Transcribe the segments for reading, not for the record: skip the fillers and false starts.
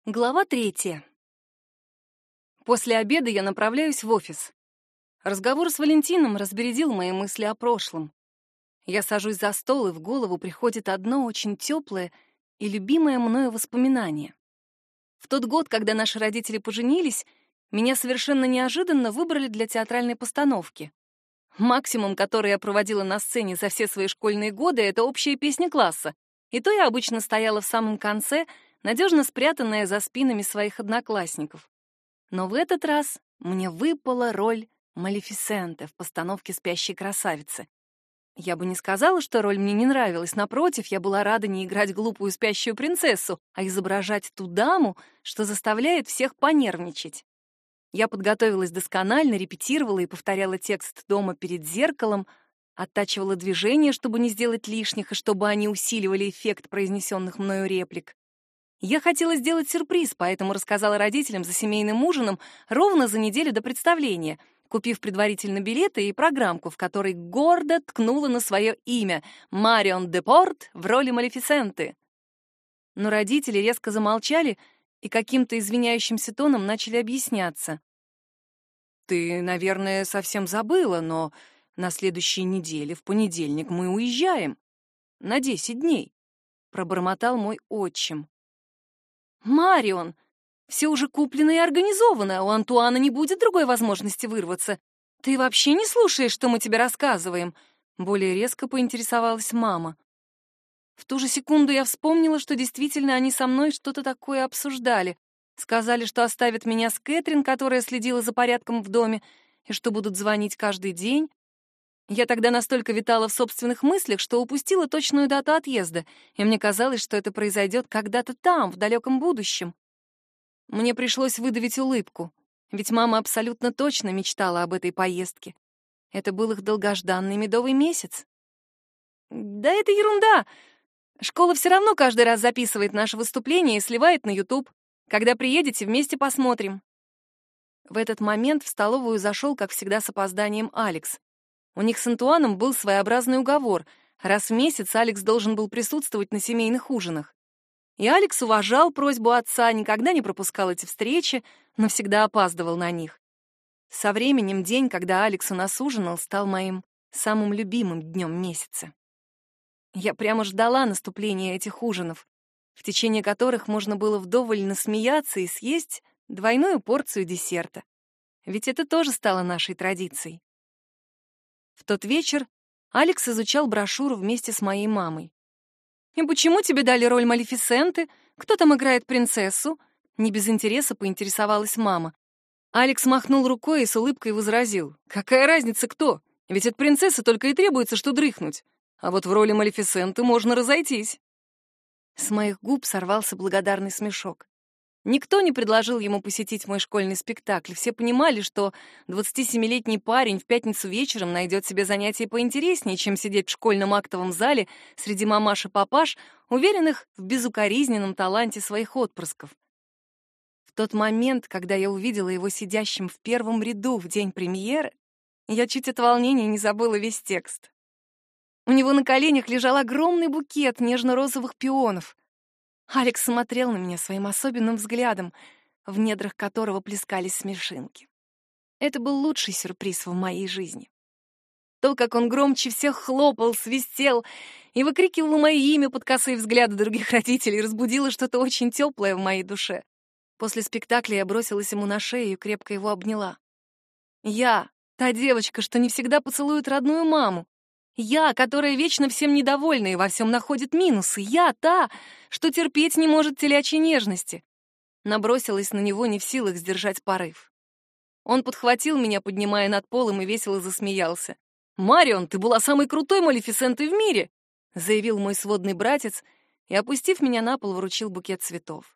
Глава 3. После обеда я направляюсь в офис. Разговор с Валентином разбередил мои мысли о прошлом. Я сажусь за стол, и в голову приходит одно очень теплое и любимое мною воспоминание. В тот год, когда наши родители поженились, меня совершенно неожиданно выбрали для театральной постановки. Максимум, который я проводила на сцене за все свои школьные годы, — это общая песня класса. И то я обычно стояла в самом конце, надежно спрятанная за спинами своих одноклассников. Но в этот раз мне выпала роль Малефисенты в постановке «Спящей красавицы». Я бы не сказала, что роль мне не нравилась. Напротив, я была рада не играть глупую спящую принцессу, а изображать ту даму, что заставляет всех понервничать. Я подготовилась досконально, репетировала и повторяла текст дома перед зеркалом, оттачивала движения, чтобы не сделать лишних, и чтобы они усиливали эффект произнесенных мною реплик. Я хотела сделать сюрприз, поэтому рассказала родителям за семейным ужином ровно за неделю до представления, купив предварительно билеты и программку, в которой гордо ткнула на свое имя — Марион де Порт в роли Малефисенты. Но родители резко замолчали и каким-то извиняющимся тоном начали объясняться. «Ты, наверное, совсем забыла, но на следующей неделе, в понедельник, мы уезжаем. На 10 дней», — пробормотал мой отчим. «Марион, все уже куплено и организовано, а у Антуана не будет другой возможности вырваться. Ты вообще не слушаешь, что мы тебе рассказываем?» Более резко поинтересовалась мама. В ту же секунду я вспомнила, что действительно они со мной что-то такое обсуждали. Сказали, что оставят меня с Кэтрин, которая следила за порядком в доме, и что будут звонить каждый день. Я тогда настолько витала в собственных мыслях, что упустила точную дату отъезда, и мне казалось, что это произойдет когда-то там, в далеком будущем. Мне пришлось выдавить улыбку, ведь мама абсолютно точно мечтала об этой поездке. Это был их долгожданный медовый месяц. «Да это ерунда! Школа все равно каждый раз записывает наше выступление и сливает на YouTube. Когда приедете, вместе посмотрим». В этот момент в столовую зашел, как всегда, с опозданием Алекс. У них с Антуаном был своеобразный уговор. Раз в месяц Алекс должен был присутствовать на семейных ужинах. И Алекс уважал просьбу отца, никогда не пропускал эти встречи, но всегда опаздывал на них. Со временем день, когда Алекс у нас ужинал, стал моим самым любимым днем месяца. Я прямо ждала наступления этих ужинов, в течение которых можно было вдоволь насмеяться и съесть двойную порцию десерта. Ведь это тоже стало нашей традицией. В тот вечер Алекс изучал брошюру вместе с моей мамой. «И почему тебе дали роль Малефисенты? Кто там играет принцессу?» Не без интереса поинтересовалась мама. Алекс махнул рукой и с улыбкой возразил. «Какая разница кто? Ведь от принцессы только и требуется, что дрыхнуть. А вот в роли Малефисенты можно разойтись». С моих губ сорвался благодарный смешок. Никто не предложил ему посетить мой школьный спектакль. Все понимали, что 27-летний парень в пятницу вечером найдет себе занятие поинтереснее, чем сидеть в школьном актовом зале среди мамаш и папаш, уверенных в безукоризненном таланте своих отпрысков. В тот момент, когда я увидела его сидящим в первом ряду в день премьеры, я чуть от волнения не забыла весь текст. У него на коленях лежал огромный букет нежно-розовых пионов. Алекс смотрел на меня своим особенным взглядом, в недрах которого плескались смешинки. Это был лучший сюрприз в моей жизни. То, как он громче всех хлопал, свистел и выкрикивал мое имя под косые взгляды других родителей, разбудило что-то очень теплое в моей душе. После спектакля я бросилась ему на шею и крепко его обняла. Я, та девочка, что не всегда поцелует родную маму. Я, которая вечно всем недовольна и во всем находит минусы. Я, та, что терпеть не может телячьей нежности. Набросилась на него, не в силах сдержать порыв. Он подхватил меня, поднимая над полом, и весело засмеялся. «Марион, ты была самой крутой Малефисентой в мире!» — заявил мой сводный братец и, опустив меня на пол, вручил букет цветов.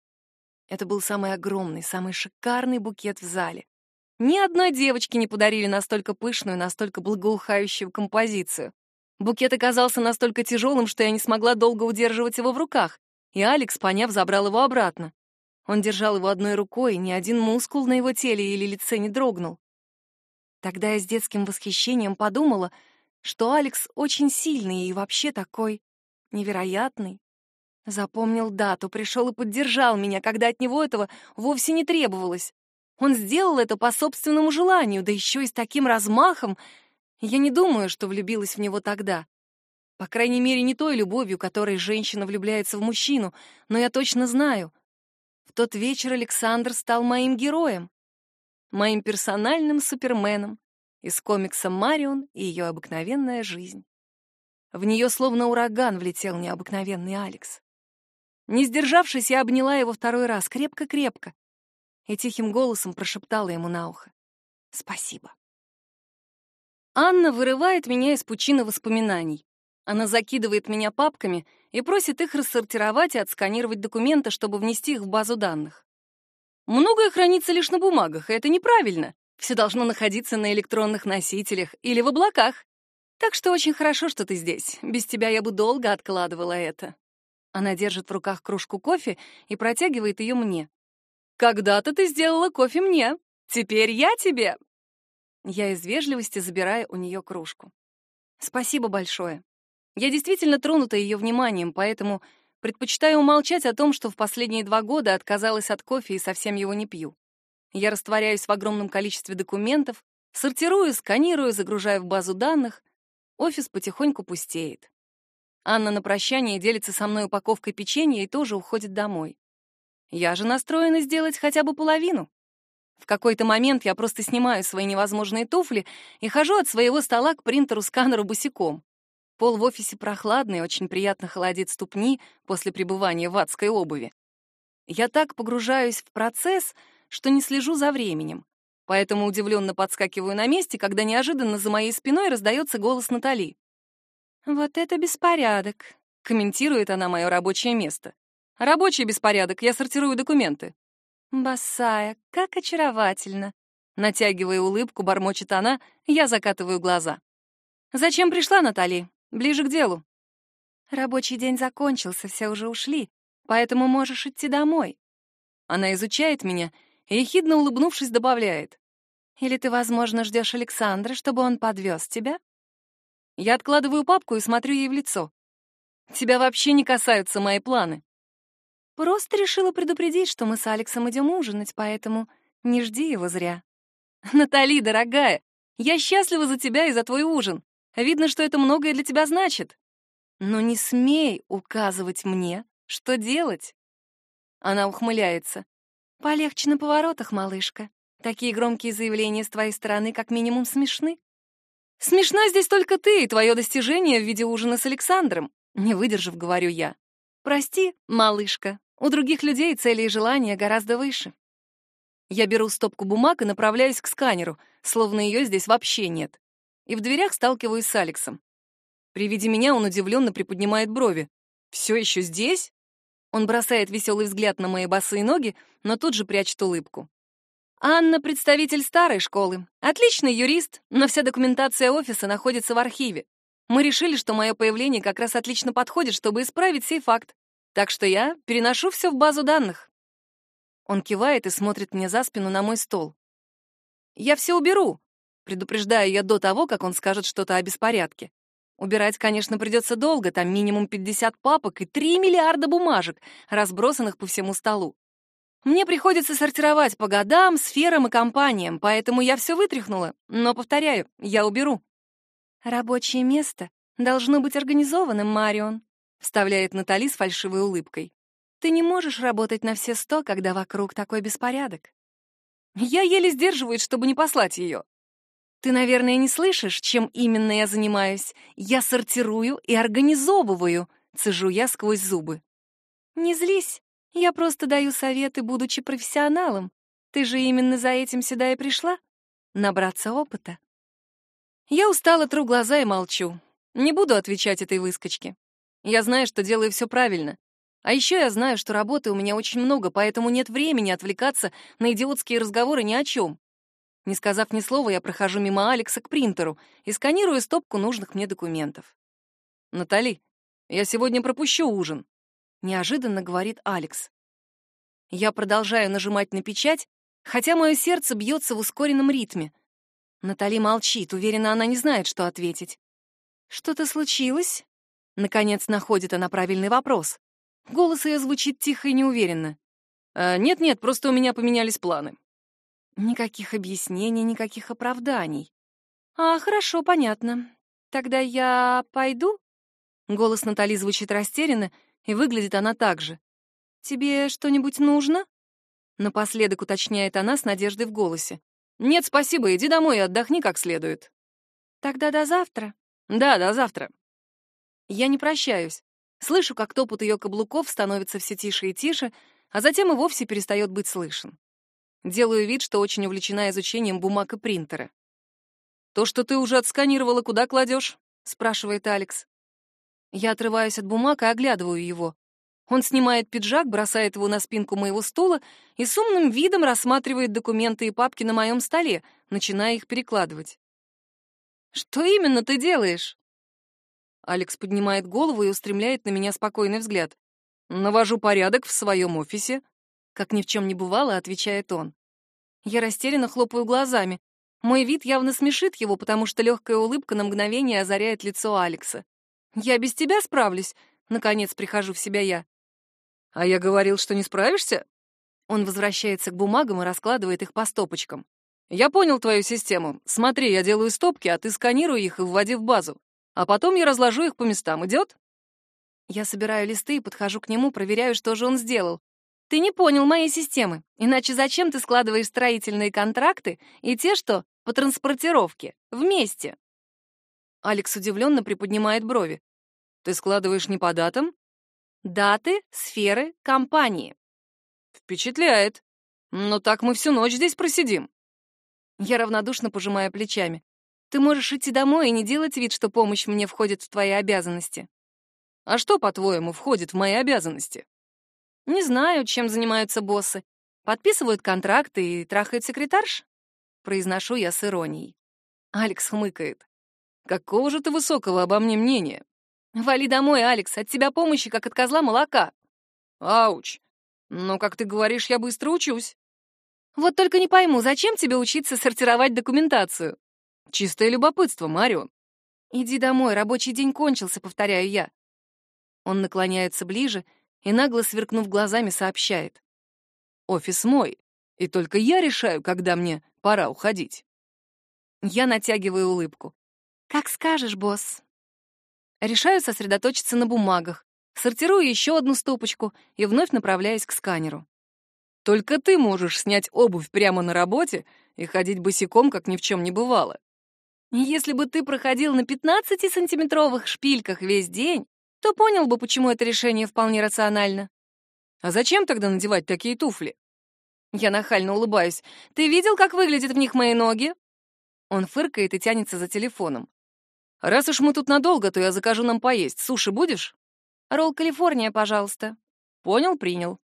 Это был самый огромный, самый шикарный букет в зале. Ни одной девочке не подарили настолько пышную, настолько благоухающую композицию. Букет оказался настолько тяжелым, что я не смогла долго удерживать его в руках, и Алекс, поняв, забрал его обратно. Он держал его одной рукой, и ни один мускул на его теле или лице не дрогнул. Тогда я с детским восхищением подумала, что Алекс очень сильный и вообще такой невероятный. Запомнил дату, пришел и поддержал меня, когда от него этого вовсе не требовалось. Он сделал это по собственному желанию, да еще и с таким размахом. Я не думаю, что влюбилась в него тогда. По крайней мере, не той любовью, которой женщина влюбляется в мужчину, но я точно знаю. В тот вечер Александр стал моим героем, моим персональным суперменом из комикса «Марион и ее обыкновенная жизнь». В нее словно ураган влетел необыкновенный Алекс. Не сдержавшись, я обняла его второй раз, крепко-крепко, и тихим голосом прошептала ему на ухо: «Спасибо». Анна вырывает меня из пучины воспоминаний. Она закидывает меня папками и просит их рассортировать и отсканировать документы, чтобы внести их в базу данных. Многое хранится лишь на бумагах, и это неправильно. Все должно находиться на электронных носителях или в облаках. Так что очень хорошо, что ты здесь. Без тебя я бы долго откладывала это. Она держит в руках кружку кофе и протягивает ее мне. «Когда-то ты сделала кофе мне. Теперь я тебе». Я из вежливости забираю у нее кружку. Спасибо большое. Я действительно тронута ее вниманием, поэтому предпочитаю умолчать о том, что в последние 2 года отказалась от кофе и совсем его не пью. Я растворяюсь в огромном количестве документов, сортирую, сканирую, загружаю в базу данных. Офис потихоньку пустеет. Анна на прощание делится со мной упаковкой печенья и тоже уходит домой. Я же настроена сделать хотя бы половину. В какой-то момент я просто снимаю свои невозможные туфли и хожу от своего стола к принтеру-сканеру босиком. Пол в офисе прохладный, очень приятно холодит ступни после пребывания в адской обуви. Я так погружаюсь в процесс, что не слежу за временем. Поэтому удивленно подскакиваю на месте, когда неожиданно за моей спиной раздается голос Натали. «Вот это беспорядок», — комментирует она мое рабочее место. «Рабочий беспорядок, я сортирую документы». «Босая, как очаровательно», — натягивая улыбку, бормочет она, я закатываю глаза. «Зачем пришла, Натали? Ближе к делу». «Рабочий день закончился, все уже ушли, поэтому можешь идти домой». Она изучает меня и, ехидно улыбнувшись, добавляет. «Или ты, возможно, ждешь Александра, чтобы он подвез тебя?» Я откладываю папку и смотрю ей в лицо. «Тебя вообще не касаются мои планы». «Просто решила предупредить, что мы с Алексом идем ужинать, поэтому не жди его зря». «Натали, дорогая, я счастлива за тебя и за твой ужин. Видно, что это многое для тебя значит. Но не смей указывать мне, что делать». Она ухмыляется. «Полегче на поворотах, малышка. Такие громкие заявления с твоей стороны как минимум смешны». «Смешна здесь только ты и твое достижение в виде ужина с Александром», не выдержав, говорю я. «Прости, малышка, у других людей цели и желания гораздо выше». Я беру стопку бумаг и направляюсь к сканеру, словно ее здесь вообще нет. И в дверях сталкиваюсь с Алексом. При виде меня он удивленно приподнимает брови. «Все еще здесь?» Он бросает веселый взгляд на мои босые ноги, но тут же прячет улыбку. «Анна — представитель старой школы. Отличный юрист, но вся документация офиса находится в архиве. Мы решили, что мое появление как раз отлично подходит, чтобы исправить сей факт. Так что я переношу все в базу данных». Он кивает и смотрит мне за спину на мой стол. «Я все уберу», — предупреждаю я до того, как он скажет что-то о беспорядке. Убирать, конечно, придется долго, там минимум 50 папок и 3 миллиарда бумажек, разбросанных по всему столу. Мне приходится сортировать по годам, сферам и компаниям, поэтому я все вытряхнула, но, повторяю, я уберу. «Рабочее место должно быть организованным, Марион», — вставляет Натали с фальшивой улыбкой. «Ты не можешь работать на все 100, когда вокруг такой беспорядок». Я еле сдерживаюсь, чтобы не послать ее. «Ты, наверное, не слышишь, чем именно я занимаюсь. Я сортирую и организовываю», — цежу я сквозь зубы. «Не злись. Я просто даю советы, будучи профессионалом. Ты же именно за этим сюда и пришла? Набраться опыта». Я устало тру глаза и молчу. Не буду отвечать этой выскочке. Я знаю, что делаю все правильно. А еще я знаю, что работы у меня очень много, поэтому нет времени отвлекаться на идиотские разговоры ни о чем. Не сказав ни слова, я прохожу мимо Алекса к принтеру и сканирую стопку нужных мне документов. «Натали, я сегодня пропущу ужин», — неожиданно говорит Алекс. Я продолжаю нажимать на печать, хотя мое сердце бьется в ускоренном ритме. Натали молчит, уверена, она не знает, что ответить. «Что-то случилось?» Наконец находит она правильный вопрос. Голос ее звучит тихо и неуверенно. «Нет-нет, просто у меня поменялись планы». Никаких объяснений, никаких оправданий. Хорошо, понятно. Тогда я пойду?» Голос Натали звучит растерянно, и выглядит она так же. «Тебе что-нибудь нужно?» Напоследок уточняет она с надеждой в голосе. «Нет, спасибо, иди домой и отдохни как следует». «Тогда до завтра». «Да, до завтра». Я не прощаюсь. Слышу, как топот ее каблуков становится все тише и тише, а затем и вовсе перестает быть слышен. Делаю вид, что очень увлечена изучением бумаг и принтера. «То, что ты уже отсканировала, куда кладешь?» — спрашивает Алекс. Я отрываюсь от бумаг и оглядываю его. Он снимает пиджак, бросает его на спинку моего стула и с умным видом рассматривает документы и папки на моем столе, начиная их перекладывать. «Что именно ты делаешь?» Алекс поднимает голову и устремляет на меня спокойный взгляд. «Навожу порядок в своем офисе», — как ни в чем не бывало, отвечает он. Я растерянно хлопаю глазами. Мой вид явно смешит его, потому что легкая улыбка на мгновение озаряет лицо Алекса. «Я без тебя справлюсь», — наконец прихожу в себя я. «А я говорил, что не справишься?» Он возвращается к бумагам и раскладывает их по стопочкам. «Я понял твою систему. Смотри, я делаю стопки, а ты сканируй их и вводи в базу. А потом я разложу их по местам. Идет?» Я собираю листы и подхожу к нему, проверяю, что же он сделал. «Ты не понял моей системы. Иначе зачем ты складываешь строительные контракты и те, что по транспортировке, вместе?» Алекс удивленно приподнимает брови. «Ты складываешь не по датам?» «Даты, сферы, компании». «Впечатляет. Но так мы всю ночь здесь просидим». Я равнодушно пожимаю плечами. «Ты можешь идти домой и не делать вид, что помощь мне входит в твои обязанности». «А что, по-твоему, входит в мои обязанности?» «Не знаю, чем занимаются боссы. Подписывают контракты и трахают секретарш?» Произношу я с иронией. Алекс хмыкает. «Какого же ты высокого обо мне мнения?» «Вали домой, Алекс, от тебя помощи, как от козла молока». «Ауч! Но, как ты говоришь, я быстро учусь». «Вот только не пойму, зачем тебе учиться сортировать документацию?» «Чистое любопытство, Марион». «Иди домой, рабочий день кончился», — повторяю я. Он наклоняется ближе и, нагло сверкнув глазами, сообщает. «Офис мой, и только я решаю, когда мне пора уходить». Я натягиваю улыбку. «Как скажешь, босс». Решаю сосредоточиться на бумагах, сортирую еще одну стопочку и вновь направляюсь к сканеру. «Только ты можешь снять обувь прямо на работе и ходить босиком, как ни в чем не бывало. Если бы ты проходил на 15-сантиметровых шпильках весь день, то понял бы, почему это решение вполне рационально». «А зачем тогда надевать такие туфли?» Я нахально улыбаюсь. «Ты видел, как выглядят в них мои ноги?» Он фыркает и тянется за телефоном. «Раз уж мы тут надолго, то я закажу нам поесть. Суши будешь?» «Ролл Калифорния, пожалуйста». «Понял, принял».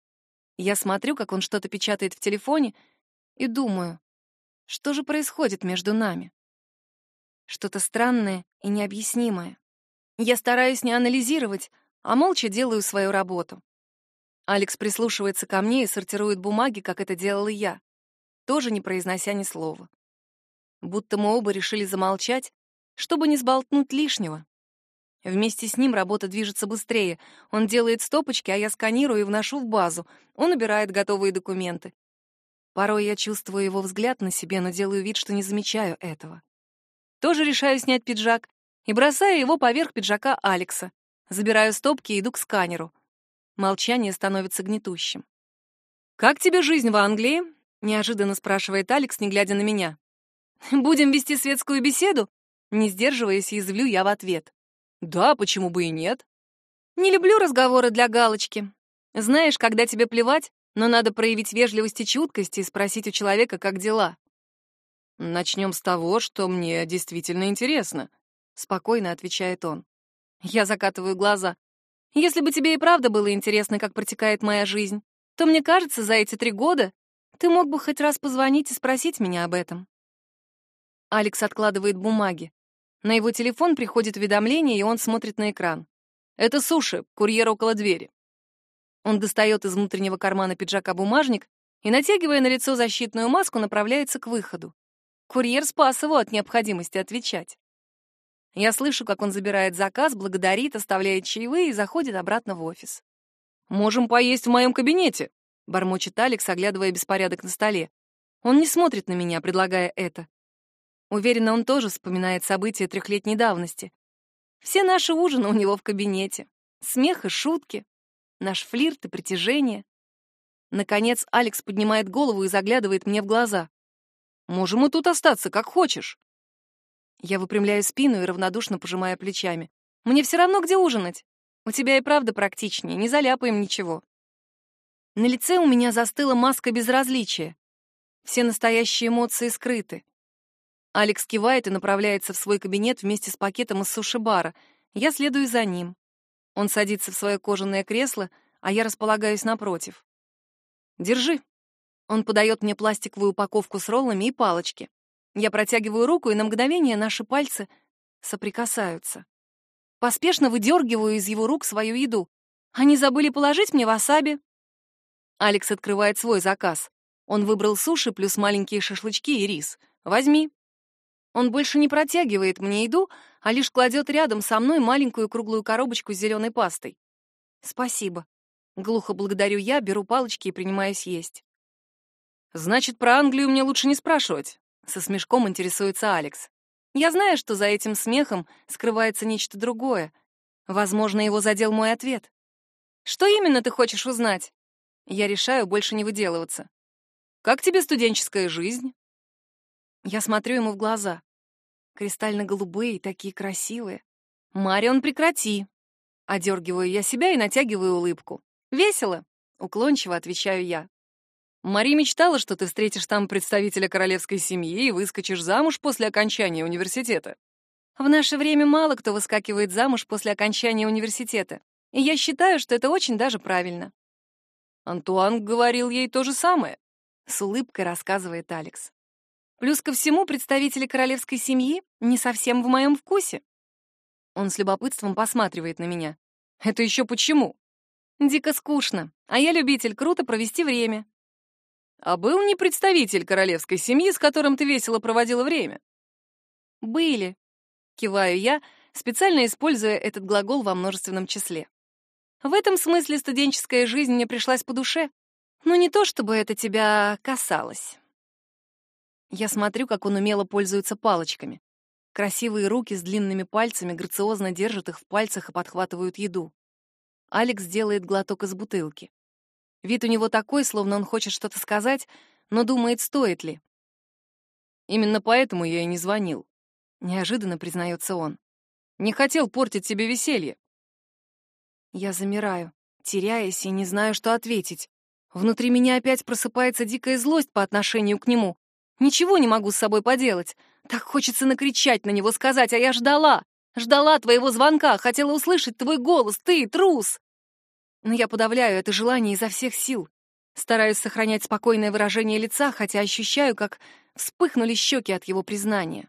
Я смотрю, как он что-то печатает в телефоне, и думаю, что же происходит между нами? Что-то странное и необъяснимое. Я стараюсь не анализировать, а молча делаю свою работу. Алекс прислушивается ко мне и сортирует бумаги, как это делала я, тоже не произнося ни слова. Будто мы оба решили замолчать, чтобы не сболтнуть лишнего. Вместе с ним работа движется быстрее. Он делает стопочки, а я сканирую и вношу в базу. Он убирает готовые документы. Порой я чувствую его взгляд на себе, но делаю вид, что не замечаю этого. Тоже решаю снять пиджак и бросаю его поверх пиджака Алекса. Забираю стопки и иду к сканеру. Молчание становится гнетущим. «Как тебе жизнь в Англии?» — неожиданно спрашивает Алекс, не глядя на меня. «Будем вести светскую беседу?» Не сдерживаясь, язвлю я в ответ. «Да, почему бы и нет?» «Не люблю разговоры для галочки. Знаешь, когда тебе плевать, но надо проявить вежливость и чуткость и спросить у человека, как дела». «Начнем с того, что мне действительно интересно», — спокойно отвечает он. Я закатываю глаза. «Если бы тебе и правда было интересно, как протекает моя жизнь, то, мне кажется, за эти 3 года ты мог бы хоть раз позвонить и спросить меня об этом». Алекс откладывает бумаги. На его телефон приходит уведомление, и он смотрит на экран. «Это суши, курьер около двери». Он достает из внутреннего кармана пиджака бумажник и, натягивая на лицо защитную маску, направляется к выходу. Курьер спас его от необходимости отвечать. Я слышу, как он забирает заказ, благодарит, оставляет чаевые и заходит обратно в офис. «Можем поесть в моем кабинете», — бормочет Алекс, оглядывая беспорядок на столе. Он не смотрит на меня, предлагая это. Уверена, он тоже вспоминает события 3-летней давности. Все наши ужины у него в кабинете. Смех и шутки, наш флирт и притяжение. Наконец, Алекс поднимает голову и заглядывает мне в глаза. «Можем и тут остаться, как хочешь». Я выпрямляю спину и равнодушно пожимаю плечами. «Мне все равно, где ужинать. У тебя и правда практичнее, не заляпаем ничего». На лице у меня застыла маска безразличия. Все настоящие эмоции скрыты. Алекс кивает и направляется в свой кабинет вместе с пакетом из суши-бара. Я следую за ним. Он садится в свое кожаное кресло, а я располагаюсь напротив. «Держи». Он подает мне пластиковую упаковку с роллами и палочки. Я протягиваю руку, и на мгновение наши пальцы соприкасаются. Поспешно выдергиваю из его рук свою еду. Они забыли положить мне васаби. Алекс открывает свой заказ. Он выбрал суши плюс маленькие шашлычки и рис. «Возьми». Он больше не протягивает мне еду, а лишь кладет рядом со мной маленькую круглую коробочку с зеленой пастой. «Спасибо». Глухо благодарю я, беру палочки и принимаюсь есть. «Значит, про Англию мне лучше не спрашивать», — со смешком интересуется Алекс. Я знаю, что за этим смехом скрывается нечто другое. Возможно, его задел мой ответ. «Что именно ты хочешь узнать?» Я решаю больше не выделываться. «Как тебе студенческая жизнь?» Я смотрю ему в глаза. Кристально-голубые и такие красивые. «Марион, прекрати!» Одергиваю я себя и натягиваю улыбку. «Весело!» — уклончиво отвечаю я. «Мари мечтала, что ты встретишь там представителя королевской семьи и выскочишь замуж после окончания университета». В наше время мало кто выскакивает замуж после окончания университета, и я считаю, что это очень даже правильно. Антуан говорил ей то же самое, с улыбкой рассказывает Алекс. Плюс ко всему, представители королевской семьи не совсем в моем вкусе. Он с любопытством посматривает на меня. Это еще почему? Дико скучно, а я любитель круто провести время. А был не представитель королевской семьи, с которым ты весело проводила время? Были, киваю я, специально используя этот глагол во множественном числе. В этом смысле студенческая жизнь мне пришлась по душе, но не то, чтобы это тебя касалось. Я смотрю, как он умело пользуется палочками. Красивые руки с длинными пальцами грациозно держат их в пальцах и подхватывают еду. Алекс делает глоток из бутылки. Вид у него такой, словно он хочет что-то сказать, но думает, стоит ли. Именно поэтому я и не звонил. Неожиданно признается он. Не хотел портить себе веселье. Я замираю, теряясь и не знаю, что ответить. Внутри меня опять просыпается дикая злость по отношению к нему. Ничего не могу с собой поделать. Так хочется накричать на него, сказать, а я ждала. Ждала твоего звонка, хотела услышать твой голос, ты трус. Но я подавляю это желание изо всех сил. Стараюсь сохранять спокойное выражение лица, хотя ощущаю, как вспыхнули щеки от его признания.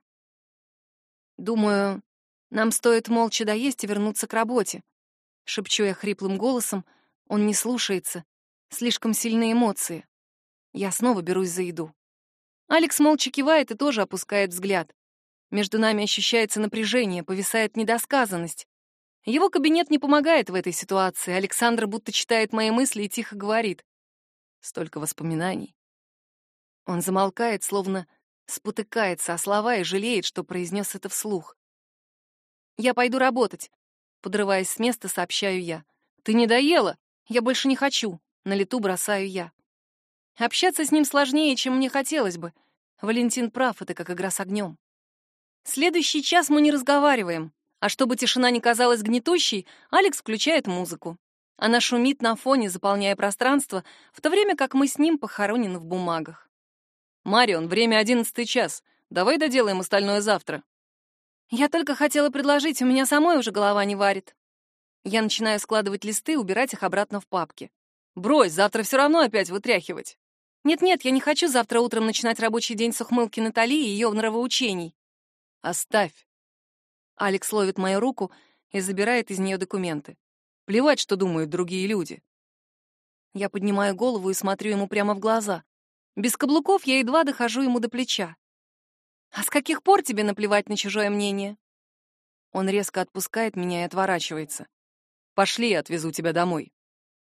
Думаю, нам стоит молча доесть и вернуться к работе. Шепчу я хриплым голосом, он не слушается. Слишком сильные эмоции. Я снова берусь за еду. Алекс молча кивает и тоже опускает взгляд. Между нами ощущается напряжение, повисает недосказанность. Его кабинет не помогает в этой ситуации. Александр будто читает мои мысли и тихо говорит. Столько воспоминаний. Он замолкает, словно спотыкается о слова и жалеет, что произнес это вслух. «Я пойду работать», — подрываясь с места, сообщаю я. «Ты не доела? Я больше не хочу», — на лету бросаю я. Общаться с ним сложнее, чем мне хотелось бы. Валентин прав, это как игра с огнем. Следующий час мы не разговариваем, а чтобы тишина не казалась гнетущей, Алекс включает музыку. Она шумит на фоне, заполняя пространство, в то время как мы с ним похоронены в бумагах. «Марион, время 11 час. Давай доделаем остальное завтра». Я только хотела предложить, у меня самой уже голова не варит. Я начинаю складывать листы, убирать их обратно в папки. «Брось, завтра все равно опять вытряхивать». «Нет-нет, я не хочу завтра утром начинать рабочий день с ухмылки Натали и ее нравоучений». «Оставь». Алекс ловит мою руку и забирает из нее документы. Плевать, что думают другие люди. Я поднимаю голову и смотрю ему прямо в глаза. Без каблуков я едва дохожу ему до плеча. «А с каких пор тебе наплевать на чужое мнение?» Он резко отпускает меня и отворачивается. «Пошли, я отвезу тебя домой».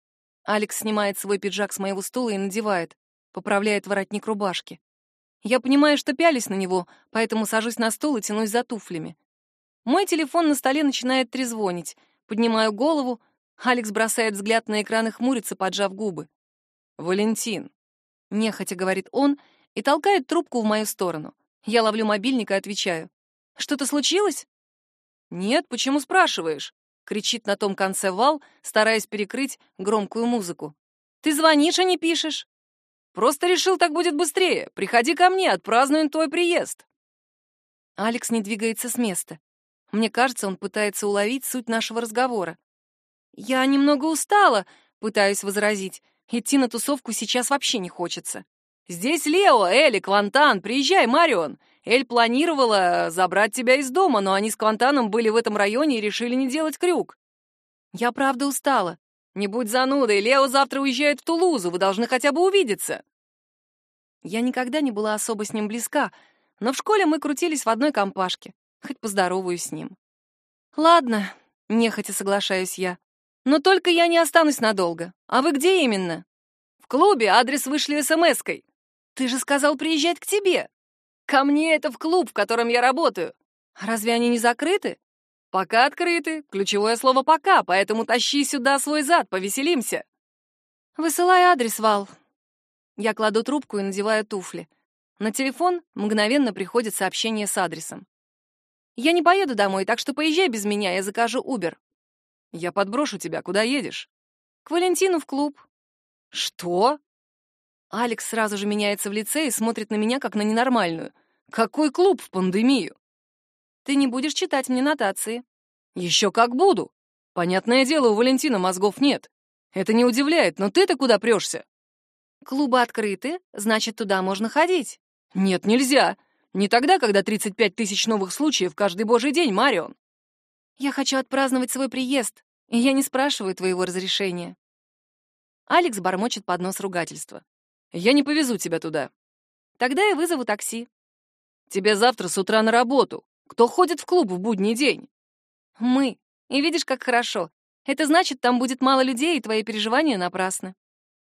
Алекс снимает свой пиджак с моего стула и надевает, поправляет воротник рубашки. Я понимаю, что пялюсь на него, поэтому сажусь на стул и тянусь за туфлями. Мой телефон на столе начинает трезвонить. Поднимаю голову. Алекс бросает взгляд на экран и хмурится, поджав губы. «Валентин», — нехотя говорит он и толкает трубку в мою сторону. Я ловлю мобильник и отвечаю. «Что-то случилось?» «Нет, почему спрашиваешь?» — кричит на том конце Вал, стараясь перекрыть громкую музыку. «Ты звонишь, а не пишешь?» «Просто решил, так будет быстрее. Приходи ко мне, отпразднуем твой приезд». Алекс не двигается с места. Мне кажется, он пытается уловить суть нашего разговора. «Я немного устала», — пытаюсь возразить. «Идти на тусовку сейчас вообще не хочется». «Здесь Лео, Эль и Квантан. Приезжай, Марион. Эль планировала забрать тебя из дома, но они с Квантаном были в этом районе и решили не делать крюк». «Я правда устала». «Не будь занудой. Лео завтра уезжает в Тулузу. Вы должны хотя бы увидеться». Я никогда не была особо с ним близка, но в школе мы крутились в одной компашке. Хоть поздороваюсь с ним. «Ладно», — нехотя соглашаюсь я. «Но только я не останусь надолго. А вы где именно?» «В клубе. Адрес вышли смс-кой». «Ты же сказал приезжать к тебе». «Ко мне это в клуб, в котором я работаю». «Разве они не закрыты?» «Пока открыты. Ключевое слово «пока», поэтому тащи сюда свой зад, повеселимся». «Высылай адрес, Вал». Я кладу трубку и надеваю туфли. На телефон мгновенно приходит сообщение с адресом. «Я не поеду домой, так что поезжай без меня, я закажу Uber». «Я подброшу тебя. Куда едешь?» «К Валентину в клуб». «Что?» Алекс сразу же меняется в лице и смотрит на меня, как на ненормальную. «Какой клуб в пандемию?» «Ты не будешь читать мне нотации». «Еще как буду. Понятное дело, у Валентина мозгов нет. Это не удивляет, но ты-то куда прешься?» «Клубы открыты, значит, туда можно ходить». «Нет, нельзя. Не тогда, когда 35 тысяч новых случаев каждый божий день, Марион». «Я хочу отпраздновать свой приезд, и я не спрашиваю твоего разрешения». Алекс бормочет под нос ругательства. «Я не повезу тебя туда». «Тогда я вызову такси». «Тебе завтра с утра на работу. Кто ходит в клуб в будний день?» «Мы. И видишь, как хорошо. Это значит, там будет мало людей, и твои переживания напрасны».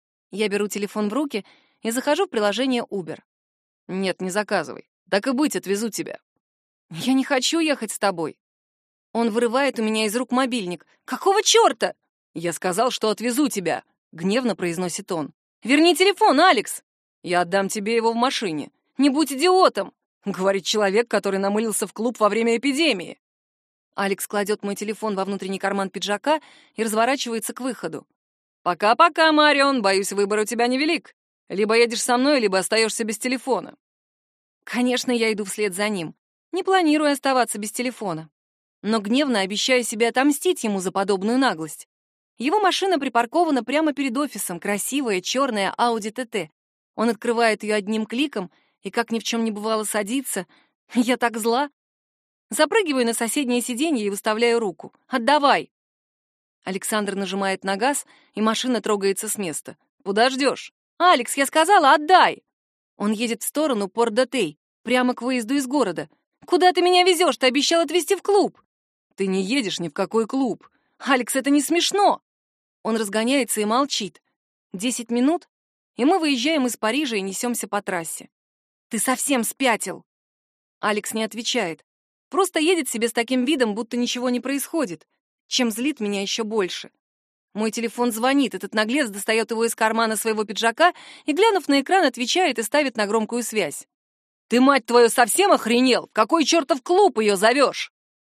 Я беру телефон в руки и захожу в приложение Uber. «Нет, не заказывай. Так и быть, отвезу тебя». «Я не хочу ехать с тобой». Он вырывает у меня из рук мобильник. «Какого черта?» «Я сказал, что отвезу тебя», — гневно произносит он. «Верни телефон, Алекс!» «Я отдам тебе его в машине». «Не будь идиотом!» — говорит человек, который намылился в клуб во время эпидемии. Алекс кладет мой телефон во внутренний карман пиджака и разворачивается к выходу. «Пока-пока, Марион, боюсь, выбор у тебя невелик. Либо едешь со мной, либо остаешься без телефона». Конечно, я иду вслед за ним. Не планирую оставаться без телефона. Но гневно обещаю себе отомстить ему за подобную наглость. Его машина припаркована прямо перед офисом, красивая черная Audi TT. Он открывает ее одним кликом и, как ни в чем не бывало, садится. Я так зла. Запрыгиваю на соседнее сиденье и выставляю руку. «Отдавай!» Александр нажимает на газ, и машина трогается с места. «Куда ждешь?» «Алекс, я сказала, отдай!» Он едет в сторону Порт-де-Тей, прямо к выезду из города. «Куда ты меня везешь? Ты обещал отвезти в клуб!» «Ты не едешь ни в какой клуб!» «Алекс, это не смешно!» Он разгоняется и молчит. 10 минут, и мы выезжаем из Парижа и несемся по трассе. «Ты совсем спятил!» Алекс не отвечает. Просто едет себе с таким видом, будто ничего не происходит, чем злит меня еще больше. Мой телефон звонит, этот наглец достает его из кармана своего пиджака и, глянув на экран, отвечает и ставит на громкую связь. «Ты, мать твою, совсем охренел? В какой чертов клуб ее зовешь?»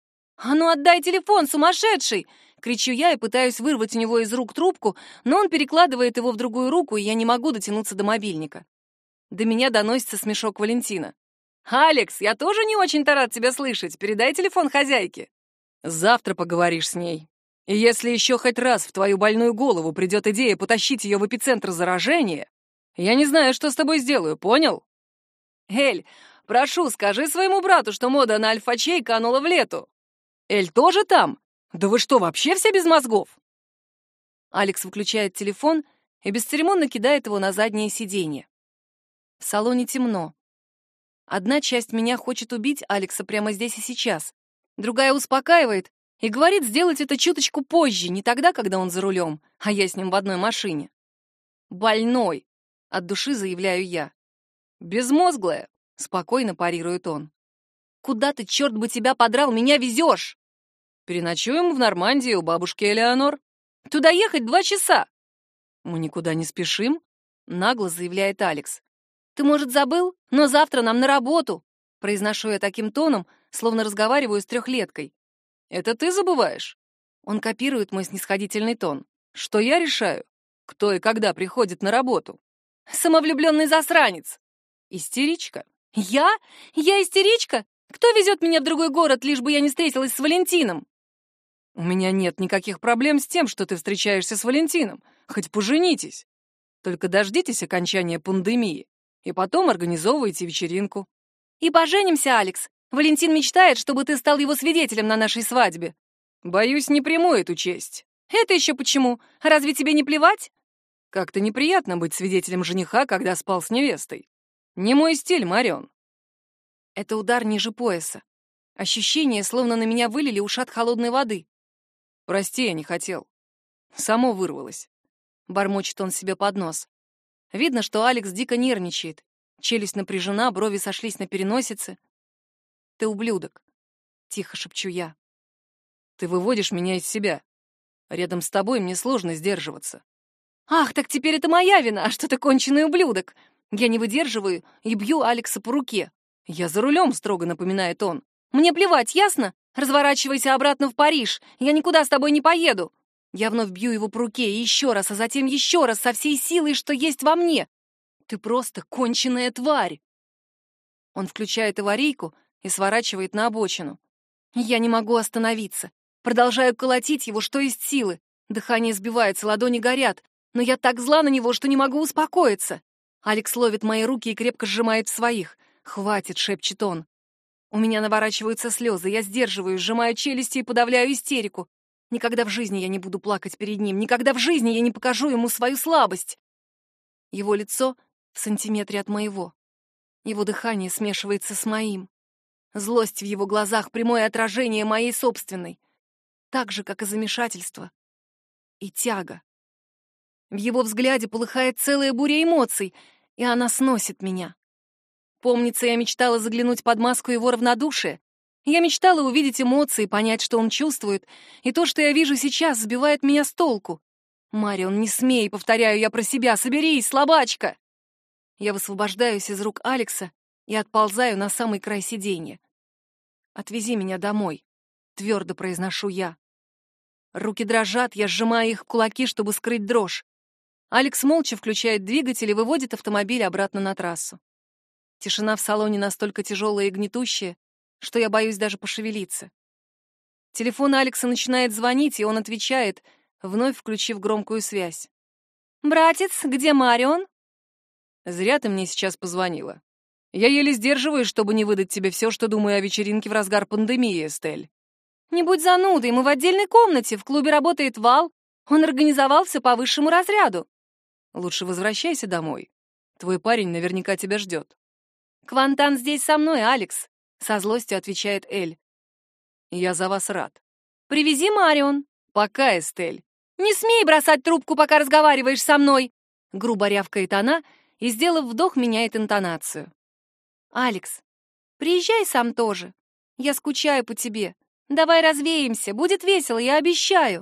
«А ну отдай телефон, сумасшедший!» Кричу я и пытаюсь вырвать у него из рук трубку, но он перекладывает его в другую руку, и я не могу дотянуться до мобильника. До меня доносится смешок Валентина. «Алекс, я тоже не очень-то рад тебя слышать. Передай телефон хозяйке». «Завтра поговоришь с ней. И если еще хоть раз в твою больную голову придет идея потащить ее в эпицентр заражения, я не знаю, что с тобой сделаю, понял?» «Эль, прошу, скажи своему брату, что мода на альфачей канула в лету». «Эль тоже там? Да вы что, вообще все без мозгов?» Алекс выключает телефон и бесцеремонно кидает его на заднее сиденье. В салоне темно. Одна часть меня хочет убить Алекса прямо здесь и сейчас. Другая успокаивает И говорит сделать это чуточку позже, не тогда, когда он за рулем, а я с ним в одной машине. «Больной», — от души заявляю я. «Безмозглая», — спокойно парирует он. «Куда ты, черт бы тебя подрал, меня везешь?» «Переночуем в Нормандии у бабушки Элеонор. Туда ехать 2 часа». «Мы никуда не спешим», — нагло заявляет Алекс. «Ты, может, забыл? Но завтра нам на работу», — произношу я таким тоном, словно разговариваю с 3-леткой. «Это ты забываешь?» Он копирует мой снисходительный тон. «Что я решаю? Кто и когда приходит на работу?» «Самовлюбленный засранец!» «Истеричка?» «Я? Я истеричка? Кто везет меня в другой город, лишь бы я не встретилась с Валентином?» «У меня нет никаких проблем с тем, что ты встречаешься с Валентином. Хоть поженитесь. Только дождитесь окончания пандемии, и потом организовывайте вечеринку». «И поженимся, Алекс. Валентин мечтает, чтобы ты стал его свидетелем на нашей свадьбе». «Боюсь, не приму эту честь». «Это еще почему? Разве тебе не плевать?» «Как-то неприятно быть свидетелем жениха, когда спал с невестой. Не мой стиль, Марион». Это удар ниже пояса. Ощущение, словно на меня вылили ушат холодной воды. «Прости, я не хотел. Само вырвалось». Бормочет он себе под нос. Видно, что Алекс дико нервничает. Челюсть напряжена, брови сошлись на переносице. «Ты ублюдок», — тихо шепчу я. «Ты выводишь меня из себя. Рядом с тобой мне сложно сдерживаться». «Ах, так теперь это моя вина, что ты конченый ублюдок!» Я не выдерживаю и бью Алекса по руке. «Я за рулем», — строго напоминает он. «Мне плевать, ясно? Разворачивайся обратно в Париж. Я никуда с тобой не поеду». Я вновь бью его по руке и еще раз, а затем еще раз со всей силой, что есть во мне. «Ты просто конченая тварь!» Он включает аварийку и сворачивает на обочину. Я не могу остановиться. Продолжаю колотить его, что есть силы. Дыхание сбивается, ладони горят. Но я так зла на него, что не могу успокоиться. Алекс ловит мои руки и крепко сжимает в своих. «Хватит», — шепчет он. У меня наворачиваются слезы. Я сдерживаю, сжимаю челюсти и подавляю истерику. Никогда в жизни я не буду плакать перед ним. Никогда в жизни я не покажу ему свою слабость. Его лицо в сантиметре от моего. Его дыхание смешивается с моим. Злость в его глазах — прямое отражение моей собственной. Так же, как и замешательство и тяга. В его взгляде полыхает целая буря эмоций, и она сносит меня. Помнится, я мечтала заглянуть под маску его равнодушия. Я мечтала увидеть эмоции, понять, что он чувствует, и то, что я вижу сейчас, сбивает меня с толку. «Марион, не смей», — повторяю я про себя, — «соберись, слабачка!» Я высвобождаюсь из рук Алекса и отползаю на самый край сиденья. «Отвези меня домой», — твердо произношу я. Руки дрожат, я сжимаю их в кулаки, чтобы скрыть дрожь. Алекс молча включает двигатель и выводит автомобиль обратно на трассу. Тишина в салоне настолько тяжелая и гнетущая, что я боюсь даже пошевелиться. Телефон Алекса начинает звонить, и он отвечает, вновь включив громкую связь. «Братец, где Марион?» «Зря ты мне сейчас позвонила. Я еле сдерживаюсь, чтобы не выдать тебе все, что думаю о вечеринке в разгар пандемии, Эстель». «Не будь занудой, мы в отдельной комнате, в клубе работает Вал. Он организовал все по высшему разряду». «Лучше возвращайся домой. Твой парень наверняка тебя ждет». «Квантан здесь со мной, Алекс», — со злостью отвечает Эль. «Я за вас рад». «Привези Марион». «Пока, Эстель». «Не смей бросать трубку, пока разговариваешь со мной», — грубо рявкает она и, сделав вдох, меняет интонацию. «Алекс, приезжай сам тоже. Я скучаю по тебе. Давай развеемся, будет весело, я обещаю».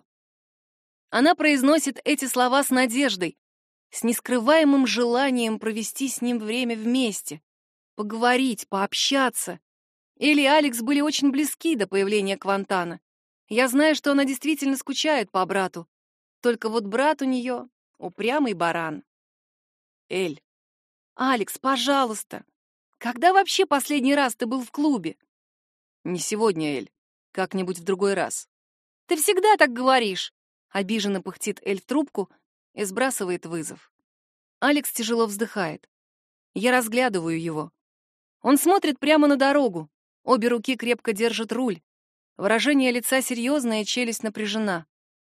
Она произносит эти слова с надеждой, с нескрываемым желанием провести с ним время вместе, поговорить, пообщаться. Элли и Алекс были очень близки до появления Квантана. Я знаю, что она действительно скучает по брату. Только вот брат у нее упрямый баран. Эль. «Алекс, пожалуйста. Когда вообще последний раз ты был в клубе?» «Не сегодня, Эль. Как-нибудь в другой раз». «Ты всегда так говоришь!» Обиженно пыхтит Эль в трубку и сбрасывает вызов. Алекс тяжело вздыхает. Я разглядываю его. Он смотрит прямо на дорогу. Обе руки крепко держат руль. Выражение лица серьезное, челюсть напряжена.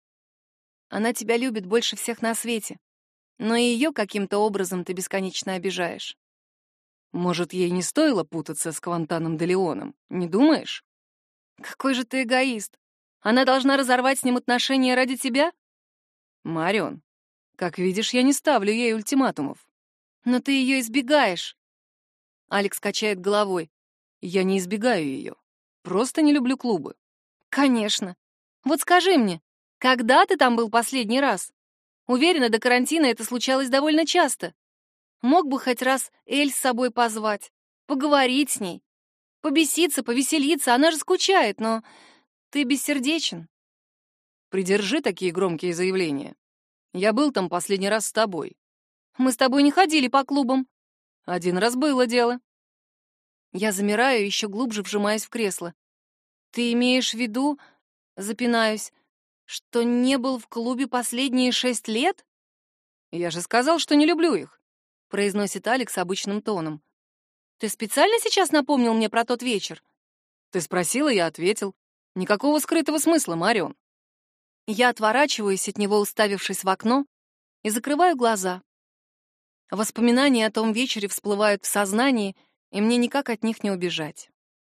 Она тебя любит больше всех на свете, но и ее каким-то образом ты бесконечно обижаешь. Может, ей не стоило путаться с Квантаном де Леоном, не думаешь? Какой же ты эгоист. Она должна разорвать с ним отношения ради тебя? Марион, как видишь, я не ставлю ей ультиматумов. Но ты ее избегаешь. Алекс качает головой. Я не избегаю ее. Просто не люблю клубы. Конечно. Вот скажи мне, когда ты там был последний раз? Уверена, до карантина это случалось довольно часто. Мог бы хоть раз Эль с собой позвать, поговорить с ней, побеситься, повеселиться, она же скучает, но ты бессердечен. Придержи такие громкие заявления. Я был там последний раз с тобой. Мы с тобой не ходили по клубам. Один раз было дело. Я замираю, еще глубже вжимаясь в кресло. Ты имеешь в виду, запинаюсь, что не был в клубе последние 6 лет? Я же сказал, что не люблю их, произносит Алекс обычным тоном. Ты специально сейчас напомнил мне про тот вечер? Ты спросила, я ответил. Никакого скрытого смысла, Марион. Я отворачиваюсь от него, уставившись в окно, и закрываю глаза. Воспоминания о том вечере всплывают в сознании, и мне никак от них не убежать.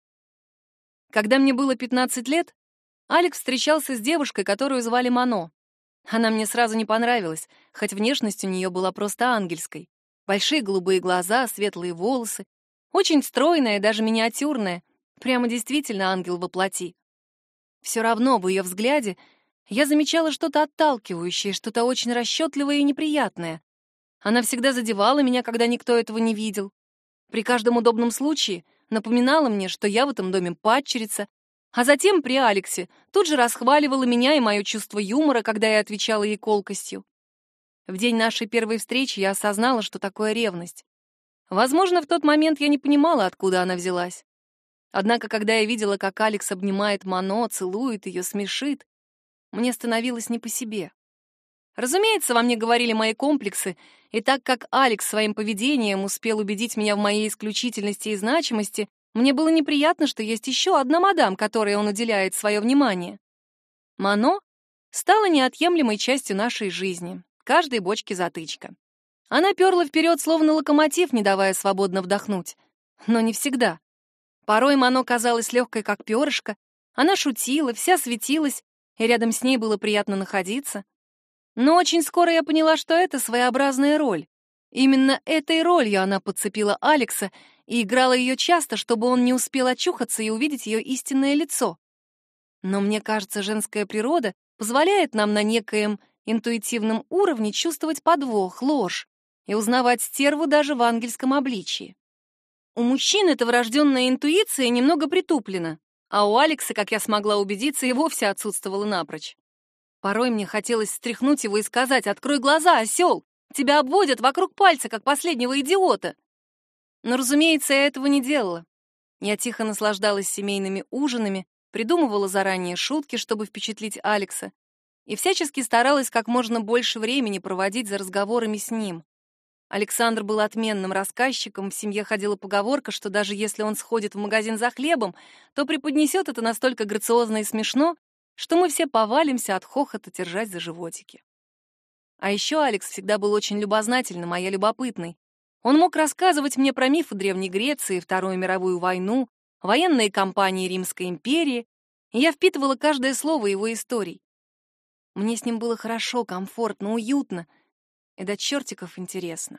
Когда мне было 15 лет, Алекс встречался с девушкой, которую звали Мано. Она мне сразу не понравилась, хоть внешность у нее была просто ангельской. Большие голубые глаза, светлые волосы, очень стройная, даже миниатюрная, прямо действительно ангел во плоти. Все равно в ее взгляде я замечала что-то отталкивающее, что-то очень расчетливое и неприятное. Она всегда задевала меня, когда никто этого не видел. При каждом удобном случае напоминала мне, что я в этом доме падчерица, а затем при Алексе тут же расхваливала меня и мое чувство юмора, когда я отвечала ей колкостью. В день нашей первой встречи я осознала, что такое ревность. Возможно, в тот момент я не понимала, откуда она взялась. Однако, когда я видела, как Алекс обнимает Мано, целует ее, смешит, мне становилось не по себе. Разумеется, во мне говорили мои комплексы, и так как Алекс своим поведением успел убедить меня в моей исключительности и значимости, мне было неприятно, что есть еще одна мадам, которой он уделяет свое внимание. Мано стала неотъемлемой частью нашей жизни, каждой бочке затычка. Она перла вперед, словно локомотив, не давая свободно вдохнуть. Но не всегда. Порой Мано казалась легкой, как перышко, она шутила, вся светилась, и рядом с ней было приятно находиться. Но очень скоро я поняла, что это своеобразная роль. Именно этой ролью она подцепила Алекса и играла ее часто, чтобы он не успел очухаться и увидеть ее истинное лицо. Но мне кажется, женская природа позволяет нам на некоем интуитивном уровне чувствовать подвох, ложь и узнавать стерву даже в ангельском обличии. У мужчин эта врожденная интуиция немного притуплена, а у Алекса, как я смогла убедиться, и вовсе отсутствовала напрочь. Порой мне хотелось встряхнуть его и сказать: «Открой глаза, осел! Тебя обводят вокруг пальца, как последнего идиота!» Но, разумеется, я этого не делала. Я тихо наслаждалась семейными ужинами, придумывала заранее шутки, чтобы впечатлить Алекса, и всячески старалась как можно больше времени проводить за разговорами с ним. Александр был отменным рассказчиком, в семье ходила поговорка, что даже если он сходит в магазин за хлебом, то преподнесет это настолько грациозно и смешно, что мы все повалимся от хохота, держась за животики. А еще Алекс всегда был очень любознательным, а я любопытной. Он мог рассказывать мне про мифы Древней Греции, Вторую мировую войну, военные кампании Римской империи, и я впитывала каждое слово его историй. Мне с ним было хорошо, комфортно, уютно и до чертиков интересно.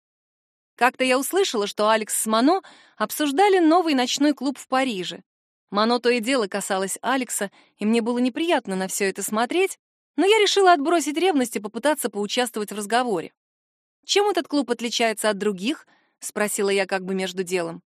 Как-то я услышала, что Алекс с Мано обсуждали новый ночной клуб в Париже. Мано то и дело касалось Алекса, и мне было неприятно на все это смотреть, но я решила отбросить ревность и попытаться поучаствовать в разговоре. «Чем этот клуб отличается от других?» — спросила я как бы между делом.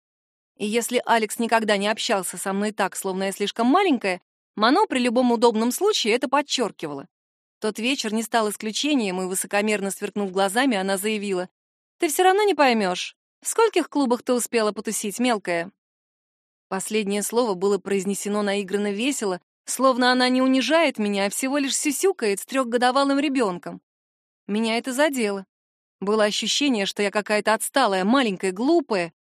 И если Алекс никогда не общался со мной так, словно я слишком маленькая, Мано при любом удобном случае это подчеркивала. Тот вечер не стал исключением, и, высокомерно сверкнув глазами, она заявила: «Ты все равно не поймешь. В скольких клубах ты успела потусить, мелкая?» Последнее слово было произнесено наигранно весело, словно она не унижает меня, а всего лишь сюсюкает с 3-годовалым ребенком. Меня это задело. Было ощущение, что я какая-то отсталая, маленькая, глупая.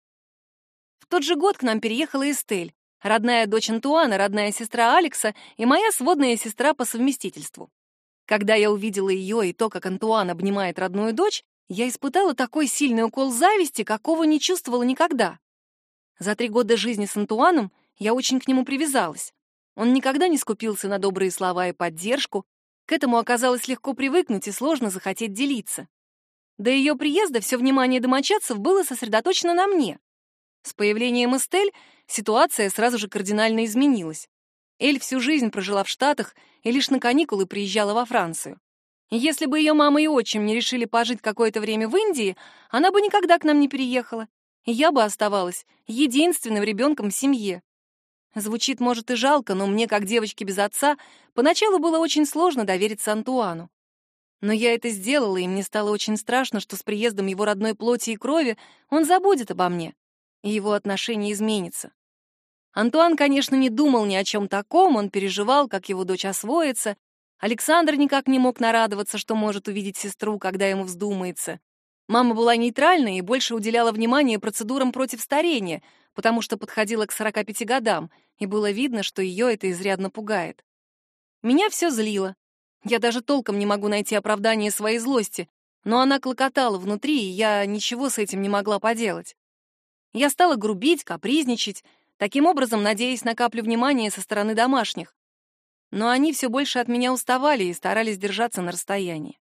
В тот же год к нам переехала Эстель, родная дочь Антуана, родная сестра Алекса и моя сводная сестра по совместительству. Когда я увидела ее и то, как Антуан обнимает родную дочь, я испытала такой сильный укол зависти, какого не чувствовала никогда. За 3 года жизни с Антуаном я очень к нему привязалась. Он никогда не скупился на добрые слова и поддержку, к этому оказалось легко привыкнуть и сложно захотеть делиться. До ее приезда все внимание домочадцев было сосредоточено на мне. С появлением Эстель ситуация сразу же кардинально изменилась. Эль всю жизнь прожила в Штатах и лишь на каникулы приезжала во Францию. И если бы ее мама и отчим не решили пожить какое-то время в Индии, она бы никогда к нам не переехала, и я бы оставалась единственным ребенком в семье. Звучит, может, и жалко, но мне, как девочке без отца, поначалу было очень сложно довериться Антуану. Но я это сделала, и мне стало очень страшно, что с приездом его родной плоти и крови он забудет обо мне, и его отношение изменится. Антуан, конечно, не думал ни о чем таком, он переживал, как его дочь освоится. Александр никак не мог нарадоваться, что может увидеть сестру, когда ему вздумается. Мама была нейтральной и больше уделяла внимание процедурам против старения, потому что подходила к 45 годам, и было видно, что ее это изрядно пугает. Меня все злило. Я даже толком не могу найти оправдание своей злости, но она клокотала внутри, и я ничего с этим не могла поделать. Я стала грубить, капризничать, таким образом надеясь на каплю внимания со стороны домашних. Но они все больше от меня уставали и старались держаться на расстоянии.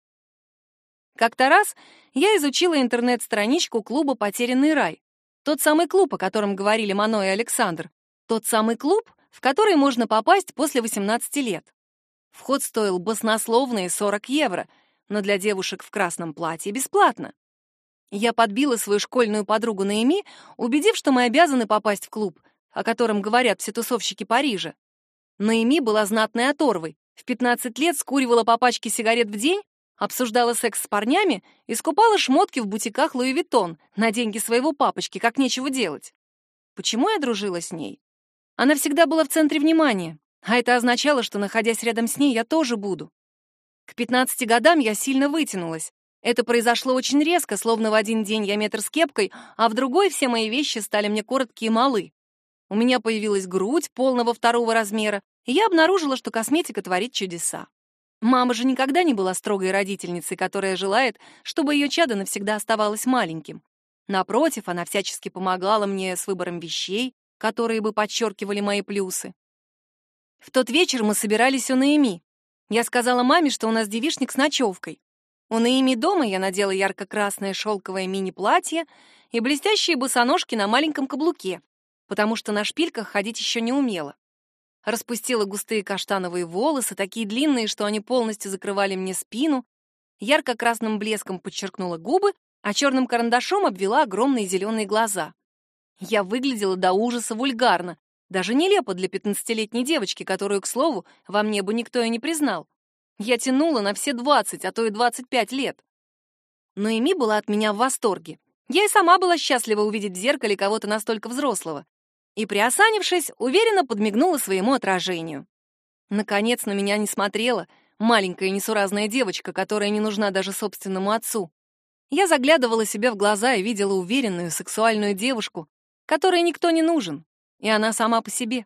Как-то раз я изучила интернет-страничку клуба «Потерянный рай». Тот самый клуб, о котором говорили Мано и Александр. Тот самый клуб, в который можно попасть после 18 лет. Вход стоил баснословные 40 евро, но для девушек в красном платье бесплатно. Я подбила свою школьную подругу Наэми, убедив, что мы обязаны попасть в клуб, о котором говорят все тусовщики Парижа. Наэми была знатной оторвой, в 15 лет скуривала по пачке сигарет в день, обсуждала секс с парнями и скупала шмотки в бутиках Луи Виттон на деньги своего папочки, как нечего делать. Почему я дружила с ней? Она всегда была в центре внимания, а это означало, что, находясь рядом с ней, я тоже буду. К 15 годам я сильно вытянулась. Это произошло очень резко, словно в один день я метр с кепкой, а в другой все мои вещи стали мне короткие и малы. У меня появилась грудь полного 2 размера, и я обнаружила, что косметика творит чудеса. Мама же никогда не была строгой родительницей, которая желает, чтобы ее чадо навсегда оставалось маленьким. Напротив, она всячески помогала мне с выбором вещей, которые бы подчеркивали мои плюсы. В тот вечер мы собирались у Наэми. Я сказала маме, что у нас девичник с ночевкой. У Наэми дома я надела ярко-красное шелковое мини-платье и блестящие босоножки на маленьком каблуке, потому что на шпильках ходить еще не умела. Распустила густые каштановые волосы, такие длинные, что они полностью закрывали мне спину, ярко-красным блеском подчеркнула губы, а черным карандашом обвела огромные зеленые глаза. Я выглядела до ужаса вульгарно, даже нелепо для 15-летней девочки, которую, к слову, во мне бы никто и не признал. Я тянула на все 20, а то и 25 лет. Но Эми была от меня в восторге. Я и сама была счастлива увидеть в зеркале кого-то настолько взрослого. И, приосанившись, уверенно подмигнула своему отражению. Наконец на меня не смотрела маленькая несуразная девочка, которая не нужна даже собственному отцу. Я заглядывала себе в глаза и видела уверенную сексуальную девушку, которой никто не нужен, и она сама по себе.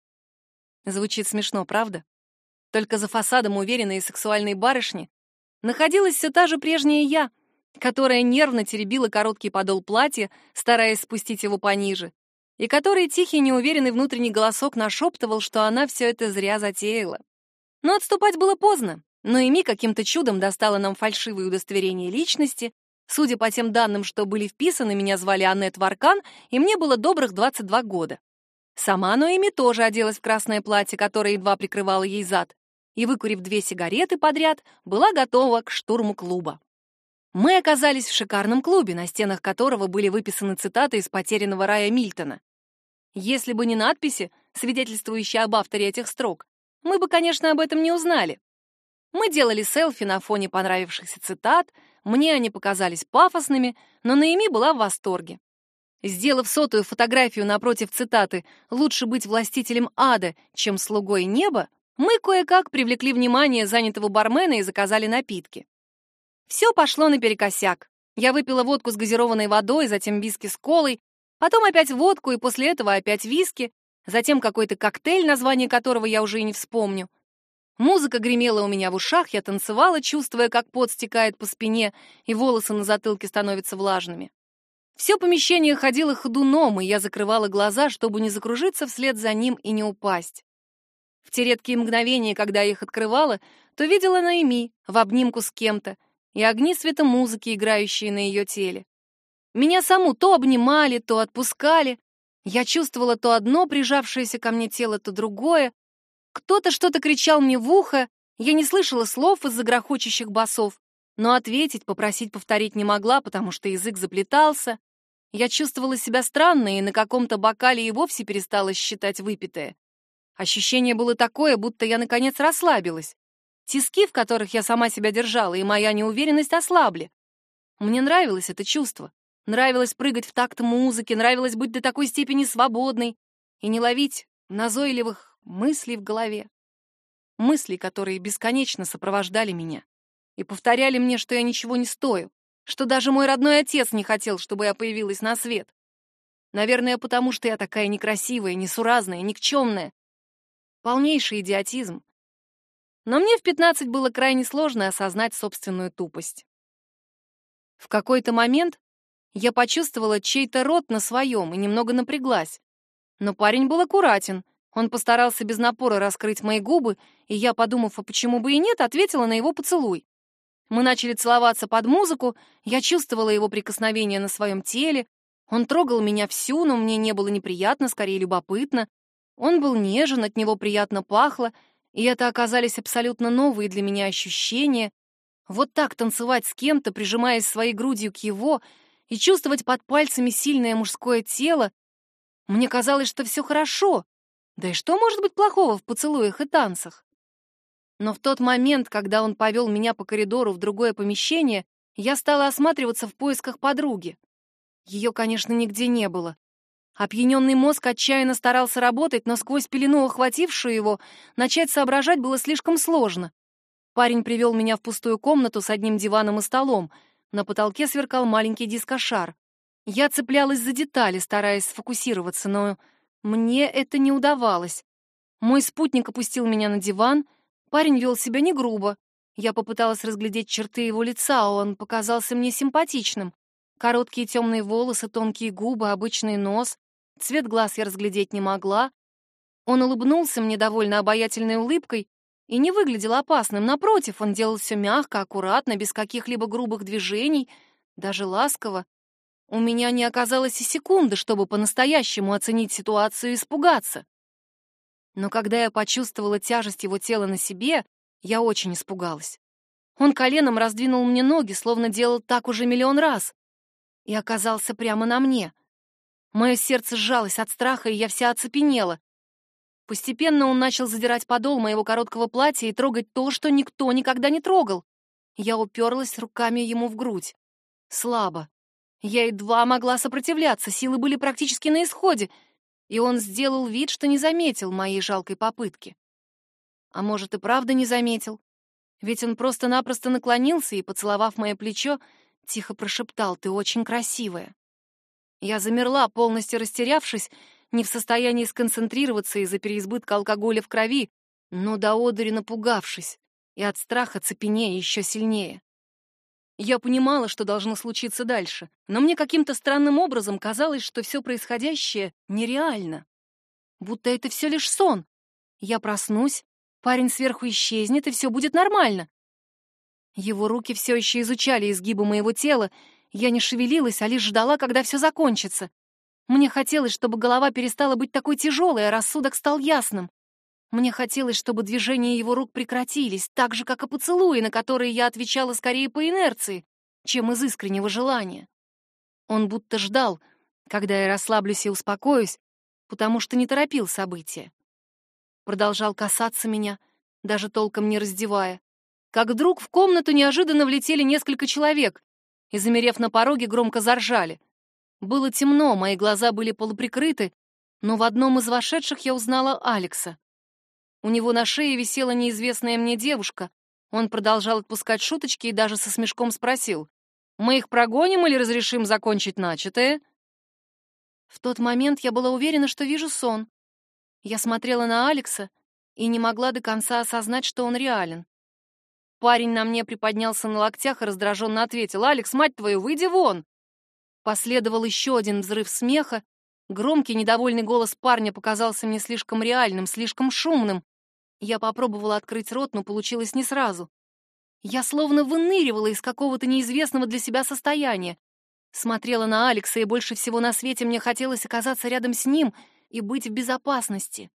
Звучит смешно, правда? Только за фасадом уверенной и сексуальной барышни находилась все та же прежняя я, которая нервно теребила короткий подол платья, стараясь спустить его пониже, и который тихий, неуверенный внутренний голосок нашептывал, что она все это зря затеяла. Но отступать было поздно. Ноэми каким-то чудом достала нам фальшивое удостоверение личности. Судя по тем данным, что были вписаны, меня звали Аннет Варкан, и мне было добрых 22 года. Сама Ноэми тоже оделась в красное платье, которое едва прикрывало ей зад, и, выкурив 2 сигареты подряд, была готова к штурму клуба. Мы оказались в шикарном клубе, на стенах которого были выписаны цитаты из «Потерянного рая» Мильтона. Если бы не надписи, свидетельствующие об авторе этих строк, мы бы, конечно, об этом не узнали. Мы делали селфи на фоне понравившихся цитат, мне они показались пафосными, но Ноэми была в восторге. Сделав 100-ю фотографию напротив цитаты «Лучше быть властителем ада, чем слугой неба», мы кое-как привлекли внимание занятого бармена и заказали напитки. Все пошло наперекосяк. Я выпила водку с газированной водой, затем виски с колой, потом опять водку и после этого опять виски, затем какой-то коктейль, название которого я уже и не вспомню. Музыка гремела у меня в ушах, я танцевала, чувствуя, как пот стекает по спине и волосы на затылке становятся влажными. Все помещение ходило ходуном, и я закрывала глаза, чтобы не закружиться вслед за ним и не упасть. В те редкие мгновения, когда я их открывала, то видела Наэми в обнимку с кем-то и огни светомузыки, играющие на ее теле. Меня саму то обнимали, то отпускали. Я чувствовала то одно прижавшееся ко мне тело, то другое. Кто-то что-то кричал мне в ухо, я не слышала слов из-за грохочущих басов, но ответить, попросить повторить не могла, потому что язык заплетался. Я чувствовала себя странно и на каком-то бокале и вовсе перестала считать выпитое. Ощущение было такое, будто я наконец расслабилась. Тиски, в которых я сама себя держала, и моя неуверенность ослабли. Мне нравилось это чувство. Нравилось прыгать в такт музыки, нравилось быть до такой степени свободной и не ловить назойливых мыслей в голове. Мыслей, которые бесконечно сопровождали меня и повторяли мне, что я ничего не стою, что даже мой родной отец не хотел, чтобы я появилась на свет. Наверное, потому что я такая некрасивая, несуразная, никчемная. Полнейший идиотизм. Но мне в 15 было крайне сложно осознать собственную тупость. В какой-то момент я почувствовала чей-то рот на своем и немного напряглась. Но парень был аккуратен. Он постарался без напора раскрыть мои губы, и я, подумав, а почему бы и нет, ответила на его поцелуй. Мы начали целоваться под музыку, я чувствовала его прикосновение на своем теле. Он трогал меня всю, но мне не было неприятно, скорее любопытно. Он был нежен, от него приятно пахло, и это оказались абсолютно новые для меня ощущения. Вот так танцевать с кем-то, прижимаясь своей грудью к его, и чувствовать под пальцами сильное мужское тело. Мне казалось, что все хорошо. Да и что может быть плохого в поцелуях и танцах? Но в тот момент, когда он повел меня по коридору в другое помещение, я стала осматриваться в поисках подруги. Ее, конечно, нигде не было. Опьяненный мозг отчаянно старался работать, но сквозь пелену, охватившую его, начать соображать было слишком сложно. Парень привел меня в пустую комнату с одним диваном и столом. На потолке сверкал маленький дискошар. Я цеплялась за детали, стараясь сфокусироваться, но мне это не удавалось. Мой спутник опустил меня на диван. Парень вел себя не грубо. Я попыталась разглядеть черты его лица, а он показался мне симпатичным. Короткие темные волосы, тонкие губы, обычный нос. Цвет глаз я разглядеть не могла. Он улыбнулся мне довольно обаятельной улыбкой и не выглядел опасным. Напротив, он делал все мягко, аккуратно, без каких-либо грубых движений, даже ласково. У меня не оказалось и секунды, чтобы по-настоящему оценить ситуацию и испугаться. Но когда я почувствовала тяжесть его тела на себе, я очень испугалась. Он коленом раздвинул мне ноги, словно делал так уже миллион раз, и оказался прямо на мне. Мое сердце сжалось от страха, и я вся оцепенела. Постепенно он начал задирать подол моего короткого платья и трогать то, что никто никогда не трогал. Я уперлась руками ему в грудь. Слабо. Я едва могла сопротивляться, силы были практически на исходе, и он сделал вид, что не заметил моей жалкой попытки. А может, и правда не заметил? Ведь он просто-напросто наклонился и, поцеловав мое плечо, тихо прошептал: «Ты очень красивая». Я замерла, полностью растерявшись, не в состоянии сконцентрироваться из-за переизбытка алкоголя в крови, но до одури напугавшись и от страха цепенея еще сильнее. Я понимала, что должно случиться дальше, но мне каким-то странным образом казалось, что все происходящее нереально. Будто это все лишь сон. Я проснусь, парень сверху исчезнет, и все будет нормально. Его руки все еще изучали изгибы моего тела. Я не шевелилась, а лишь ждала, когда все закончится. Мне хотелось, чтобы голова перестала быть такой тяжелой, а рассудок стал ясным. Мне хотелось, чтобы движения его рук прекратились, так же, как и поцелуи, на которые я отвечала скорее по инерции, чем из искреннего желания. Он будто ждал, когда я расслаблюсь и успокоюсь, потому что не торопил события. Продолжал касаться меня, даже толком не раздевая. Как вдруг в комнату неожиданно влетели несколько человек и, замерев на пороге, громко заржали. Было темно, мои глаза были полуприкрыты, но в одном из вошедших я узнала Алекса. У него на шее висела неизвестная мне девушка. Он продолжал отпускать шуточки и даже со смешком спросил: «Мы их прогоним или разрешим закончить начатое?» В тот момент я была уверена, что вижу сон. Я смотрела на Алекса и не могла до конца осознать, что он реален. Парень на мне приподнялся на локтях и раздраженно ответил: «Алекс, мать твою, выйди вон!» Последовал еще один взрыв смеха. Громкий, недовольный голос парня показался мне слишком реальным, слишком шумным. Я попробовала открыть рот, но получилось не сразу. Я словно выныривала из какого-то неизвестного для себя состояния. Смотрела на Алекса, и больше всего на свете мне хотелось оказаться рядом с ним и быть в безопасности.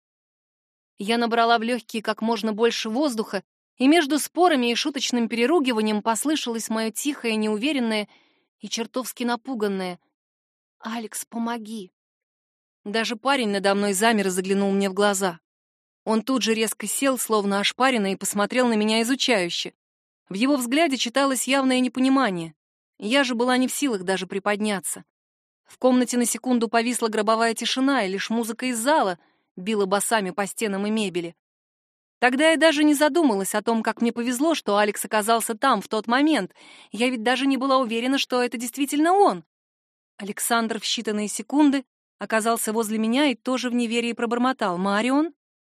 Я набрала в легкие как можно больше воздуха, и между спорами и шуточным переругиванием послышалось мое тихое, неуверенное и чертовски напуганное: «Алекс, помоги!» Даже парень надо мной замер и заглянул мне в глаза. Он тут же резко сел, словно ошпаренный, и посмотрел на меня изучающе. В его взгляде читалось явное непонимание. Я же была не в силах даже приподняться. В комнате на секунду повисла гробовая тишина, и лишь музыка из зала била басами по стенам и мебели. Тогда я даже не задумалась о том, как мне повезло, что Алекс оказался там в тот момент. Я ведь даже не была уверена, что это действительно он. Александр в считанные секунды оказался возле меня и тоже в неверии пробормотал: «Марион?»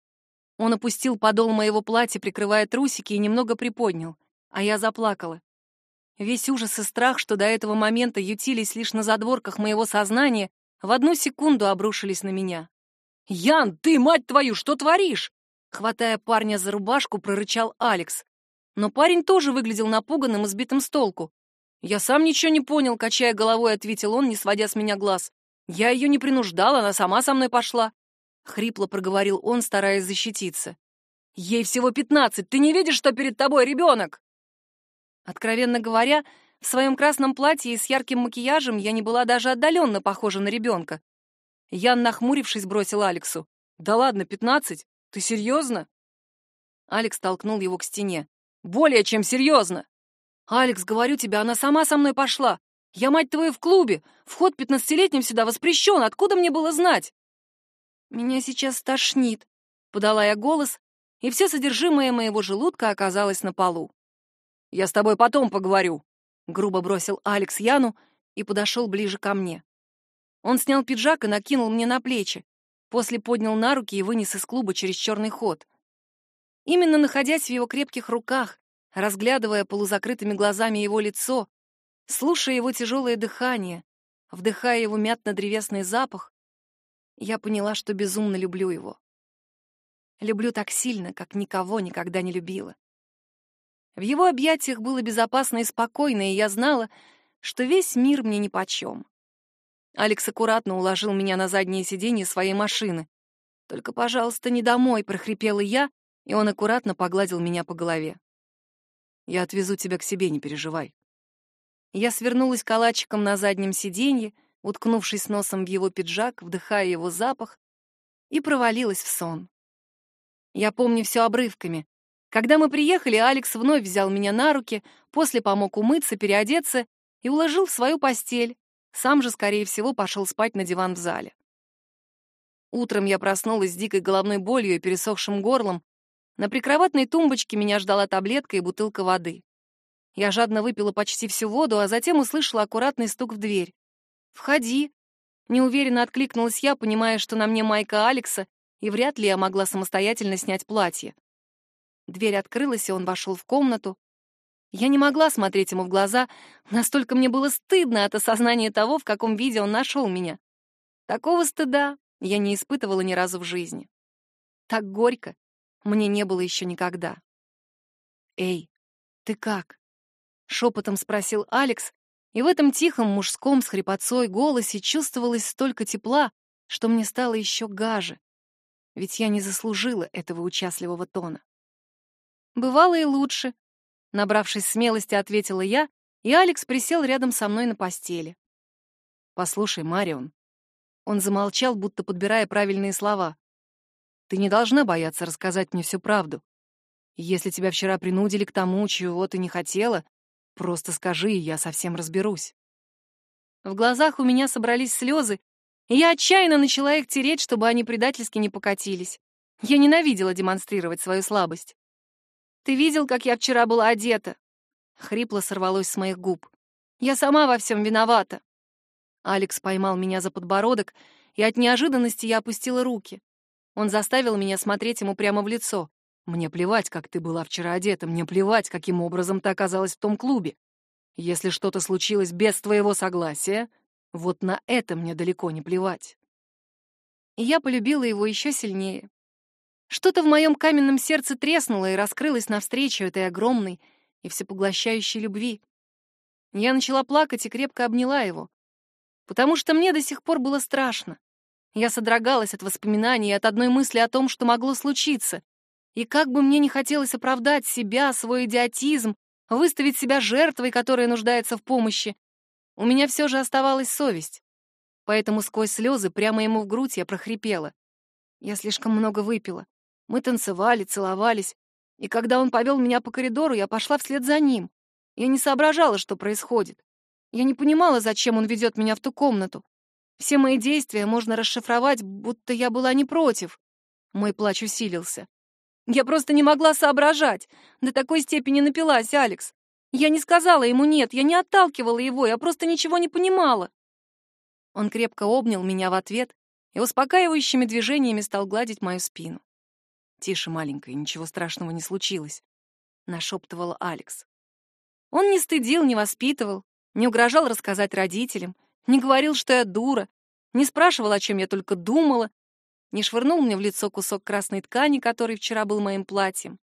Он опустил подол моего платья, прикрывая трусики, и немного приподнял, а я заплакала. Весь ужас и страх, что до этого момента ютились лишь на задворках моего сознания, в одну секунду обрушились на меня. «Ян, ты, мать твою, что творишь?» Хватая парня за рубашку, прорычал Алекс. Но парень тоже выглядел напуганным и сбитым с толку. «Я сам ничего не понял», — качая головой, ответил он, не сводя с меня глаз. «Я ее не принуждал, она сама со мной пошла», — хрипло проговорил он, стараясь защититься. «Ей всего 15, ты не видишь, что перед тобой ребенок?» Откровенно говоря, в своем красном платье и с ярким макияжем я не была даже отдаленно похожа на ребенка. Ян, нахмурившись, бросил Алексу: «Да ладно, 15? Ты серьезно?» Алекс толкнул его к стене. «Более чем серьезно!» «Алекс, говорю тебе, она сама со мной пошла. Я, мать твою, в клубе. Вход 15-летним сюда воспрещен. Откуда мне было знать?» «Меня сейчас тошнит», — подала я голос, и все содержимое моего желудка оказалось на полу. «Я с тобой потом поговорю», — грубо бросил Алекс Яну и подошел ближе ко мне. Он снял пиджак и накинул мне на плечи, после поднял на руки и вынес из клуба через черный ход. Именно находясь в его крепких руках, разглядывая полузакрытыми глазами его лицо, слушая его тяжелое дыхание, вдыхая его мятно-древесный запах, я поняла, что безумно люблю его. Люблю так сильно, как никого никогда не любила. В его объятиях было безопасно и спокойно, и я знала, что весь мир мне нипочем. Алекс аккуратно уложил меня на заднее сиденье своей машины. «Только, пожалуйста, не домой», — прохрипела я, и он аккуратно погладил меня по голове. «Я отвезу тебя к себе, не переживай». Я свернулась калачиком на заднем сиденье, уткнувшись носом в его пиджак, вдыхая его запах, и провалилась в сон. Я помню все обрывками. Когда мы приехали, Алекс вновь взял меня на руки, после помог умыться, переодеться и уложил в свою постель. Сам же, скорее всего, пошел спать на диван в зале. Утром я проснулась с дикой головной болью и пересохшим горлом. На прикроватной тумбочке меня ждала таблетка и бутылка воды. Я жадно выпила почти всю воду, а затем услышала аккуратный стук в дверь. «Входи!» — неуверенно откликнулась я, понимая, что на мне майка Алекса, и вряд ли я могла самостоятельно снять платье. Дверь открылась, и он вошел в комнату. Я не могла смотреть ему в глаза, настолько мне было стыдно от осознания того, в каком виде он нашел меня. Такого стыда я не испытывала ни разу в жизни. Так горько мне не было еще никогда. «Эй, ты как?» — шепотом спросил Алекс, и в этом тихом мужском с хрипотцой голосе чувствовалось столько тепла, что мне стало еще гаже, ведь я не заслужила этого участливого тона. «Бывало и лучше», — набравшись смелости, ответила я, и Алекс присел рядом со мной на постели. «Послушай, Марион». Он замолчал, будто подбирая правильные слова. «Ты не должна бояться рассказать мне всю правду. Если тебя вчера принудили к тому, чего ты не хотела, просто скажи, и я совсем разберусь». В глазах у меня собрались слезы, и я отчаянно начала их тереть, чтобы они предательски не покатились. Я ненавидела демонстрировать свою слабость. «Ты видел, как я вчера была одета?» Хрипло сорвалось с моих губ. «Я сама во всем виновата». Алекс поймал меня за подбородок, и от неожиданности я опустила руки. Он заставил меня смотреть ему прямо в лицо. «Мне плевать, как ты была вчера одета, мне плевать, каким образом ты оказалась в том клубе. Если что-то случилось без твоего согласия, вот на это мне далеко не плевать». И я полюбила его еще сильнее. Что-то в моем каменном сердце треснуло и раскрылось навстречу этой огромной и всепоглощающей любви. Я начала плакать и крепко обняла его, потому что мне до сих пор было страшно. Я содрогалась от воспоминаний и от одной мысли о том, что могло случиться. И как бы мне не хотелось оправдать себя, свой идиотизм, выставить себя жертвой, которая нуждается в помощи, у меня все же оставалась совесть. Поэтому сквозь слезы прямо ему в грудь я прохрипела. Я слишком много выпила. Мы танцевали, целовались. И когда он повел меня по коридору, я пошла вслед за ним. Я не соображала, что происходит. Я не понимала, зачем он ведет меня в ту комнату. Все мои действия можно расшифровать, будто я была не против. Мой плач усилился. Я просто не могла соображать. До такой степени напилась, Алекс. Я не сказала ему «нет», я не отталкивала его, я просто ничего не понимала. Он крепко обнял меня в ответ и успокаивающими движениями стал гладить мою спину. «Тише, маленькая, ничего страшного не случилось», — нашептывала Алекс. Он не стыдил, не воспитывал, не угрожал рассказать родителям, не говорил, что я дура, не спрашивал, о чем я только думала, не швырнул мне в лицо кусок красной ткани, который вчера был моим платьем.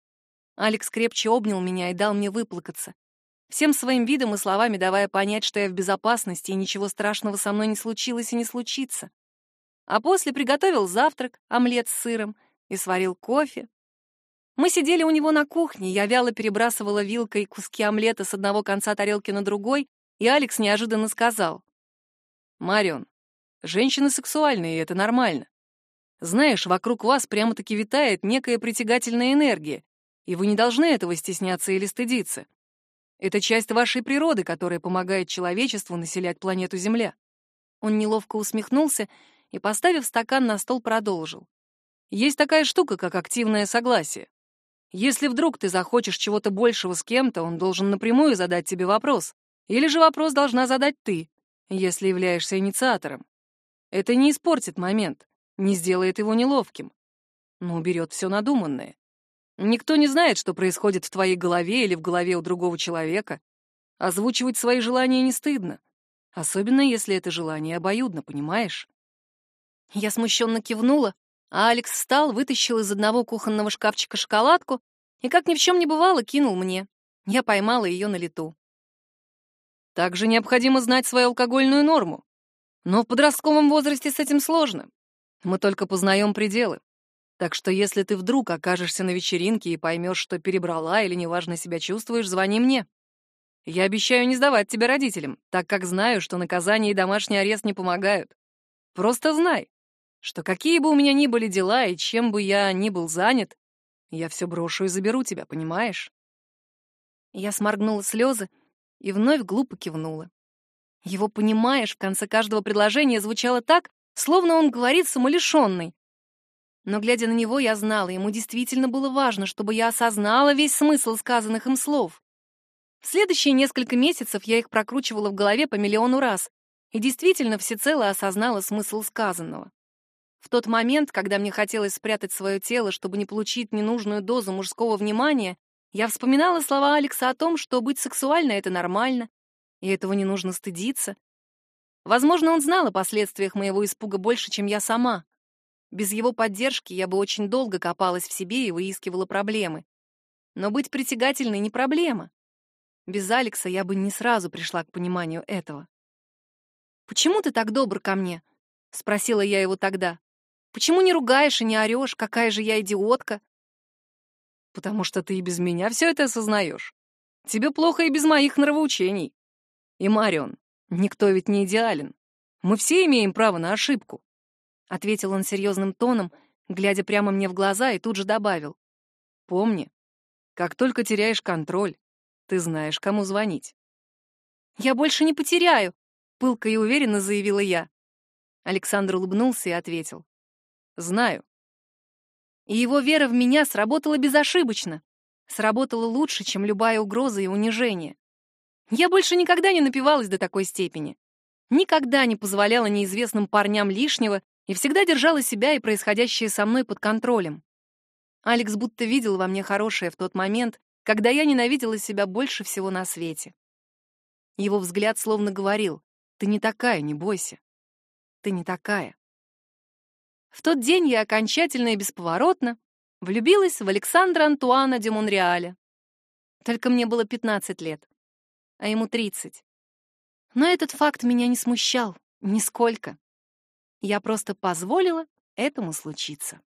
Алекс крепче обнял меня и дал мне выплакаться, всем своим видом и словами давая понять, что я в безопасности и ничего страшного со мной не случилось и не случится. А после приготовил завтрак, омлет с сыром, и сварил кофе. Мы сидели у него на кухне, я вяло перебрасывала вилкой куски омлета с одного конца тарелки на другой, и Алекс неожиданно сказал: «Марион, женщины сексуальные, и это нормально. Знаешь, вокруг вас прямо-таки витает некая притягательная энергия, и вы не должны этого стесняться или стыдиться. Это часть вашей природы, которая помогает человечеству населять планету Земля». Он неловко усмехнулся и, поставив стакан на стол, продолжил. «Есть такая штука, как активное согласие. Если вдруг ты захочешь чего-то большего с кем-то, он должен напрямую задать тебе вопрос. Или же вопрос должна задать ты, если являешься инициатором. Это не испортит момент, не сделает его неловким, но уберет все надуманное. Никто не знает, что происходит в твоей голове или в голове у другого человека. Озвучивать свои желания не стыдно, особенно если это желание обоюдно, понимаешь?» Я смущенно кивнула, а Алекс встал, вытащил из одного кухонного шкафчика шоколадку и, как ни в чем не бывало, кинул мне. Я поймала ее на лету. «Также необходимо знать свою алкогольную норму. Но в подростковом возрасте с этим сложно. Мы только познаем пределы. Так что если ты вдруг окажешься на вечеринке и поймешь, что перебрала или неважно себя чувствуешь, звони мне. Я обещаю не сдавать тебя родителям, так как знаю, что наказание и домашний арест не помогают. Просто знай, что какие бы у меня ни были дела и чем бы я ни был занят, я все брошу и заберу тебя, понимаешь?» Я сморгнула слезы и вновь глупо кивнула. Его «понимаешь» в конце каждого предложения звучало так, словно он говорит с умалишенной. Но, глядя на него, я знала, ему действительно было важно, чтобы я осознала весь смысл сказанных им слов. В следующие несколько месяцев я их прокручивала в голове по миллиону раз и действительно всецело осознала смысл сказанного. В тот момент, когда мне хотелось спрятать свое тело, чтобы не получить ненужную дозу мужского внимания, я вспоминала слова Алекса о том, что быть сексуальной — это нормально, и этого не нужно стыдиться. Возможно, он знал о последствиях моего испуга больше, чем я сама. Без его поддержки я бы очень долго копалась в себе и выискивала проблемы. Но быть притягательной — не проблема. Без Алекса я бы не сразу пришла к пониманию этого. «Почему ты так добр ко мне?» — спросила я его тогда. «Почему не ругаешь и не орешь? Какая же я идиотка!» «Потому что ты и без меня все это осознаешь. Тебе плохо и без моих нравоучений. И, Марион, никто ведь не идеален. Мы все имеем право на ошибку», — ответил он серьезным тоном, глядя прямо мне в глаза, и тут же добавил. «Помни, как только теряешь контроль, ты знаешь, кому звонить». «Я больше не потеряю», — пылко и уверенно заявила я. Александр улыбнулся и ответил. «Знаю». И его вера в меня сработала безошибочно. Сработала лучше, чем любая угроза и унижение. Я больше никогда не напивалась до такой степени. Никогда не позволяла неизвестным парням лишнего и всегда держала себя и происходящее со мной под контролем. Алекс будто видел во мне хорошее в тот момент, когда я ненавидела себя больше всего на свете. Его взгляд словно говорил: «Ты не такая, не бойся. Ты не такая». В тот день я окончательно и бесповоротно влюбилась в Александра Антуана де Монреаля. Только мне было 15 лет, а ему 30. Но этот факт меня не смущал нисколько. Я просто позволила этому случиться.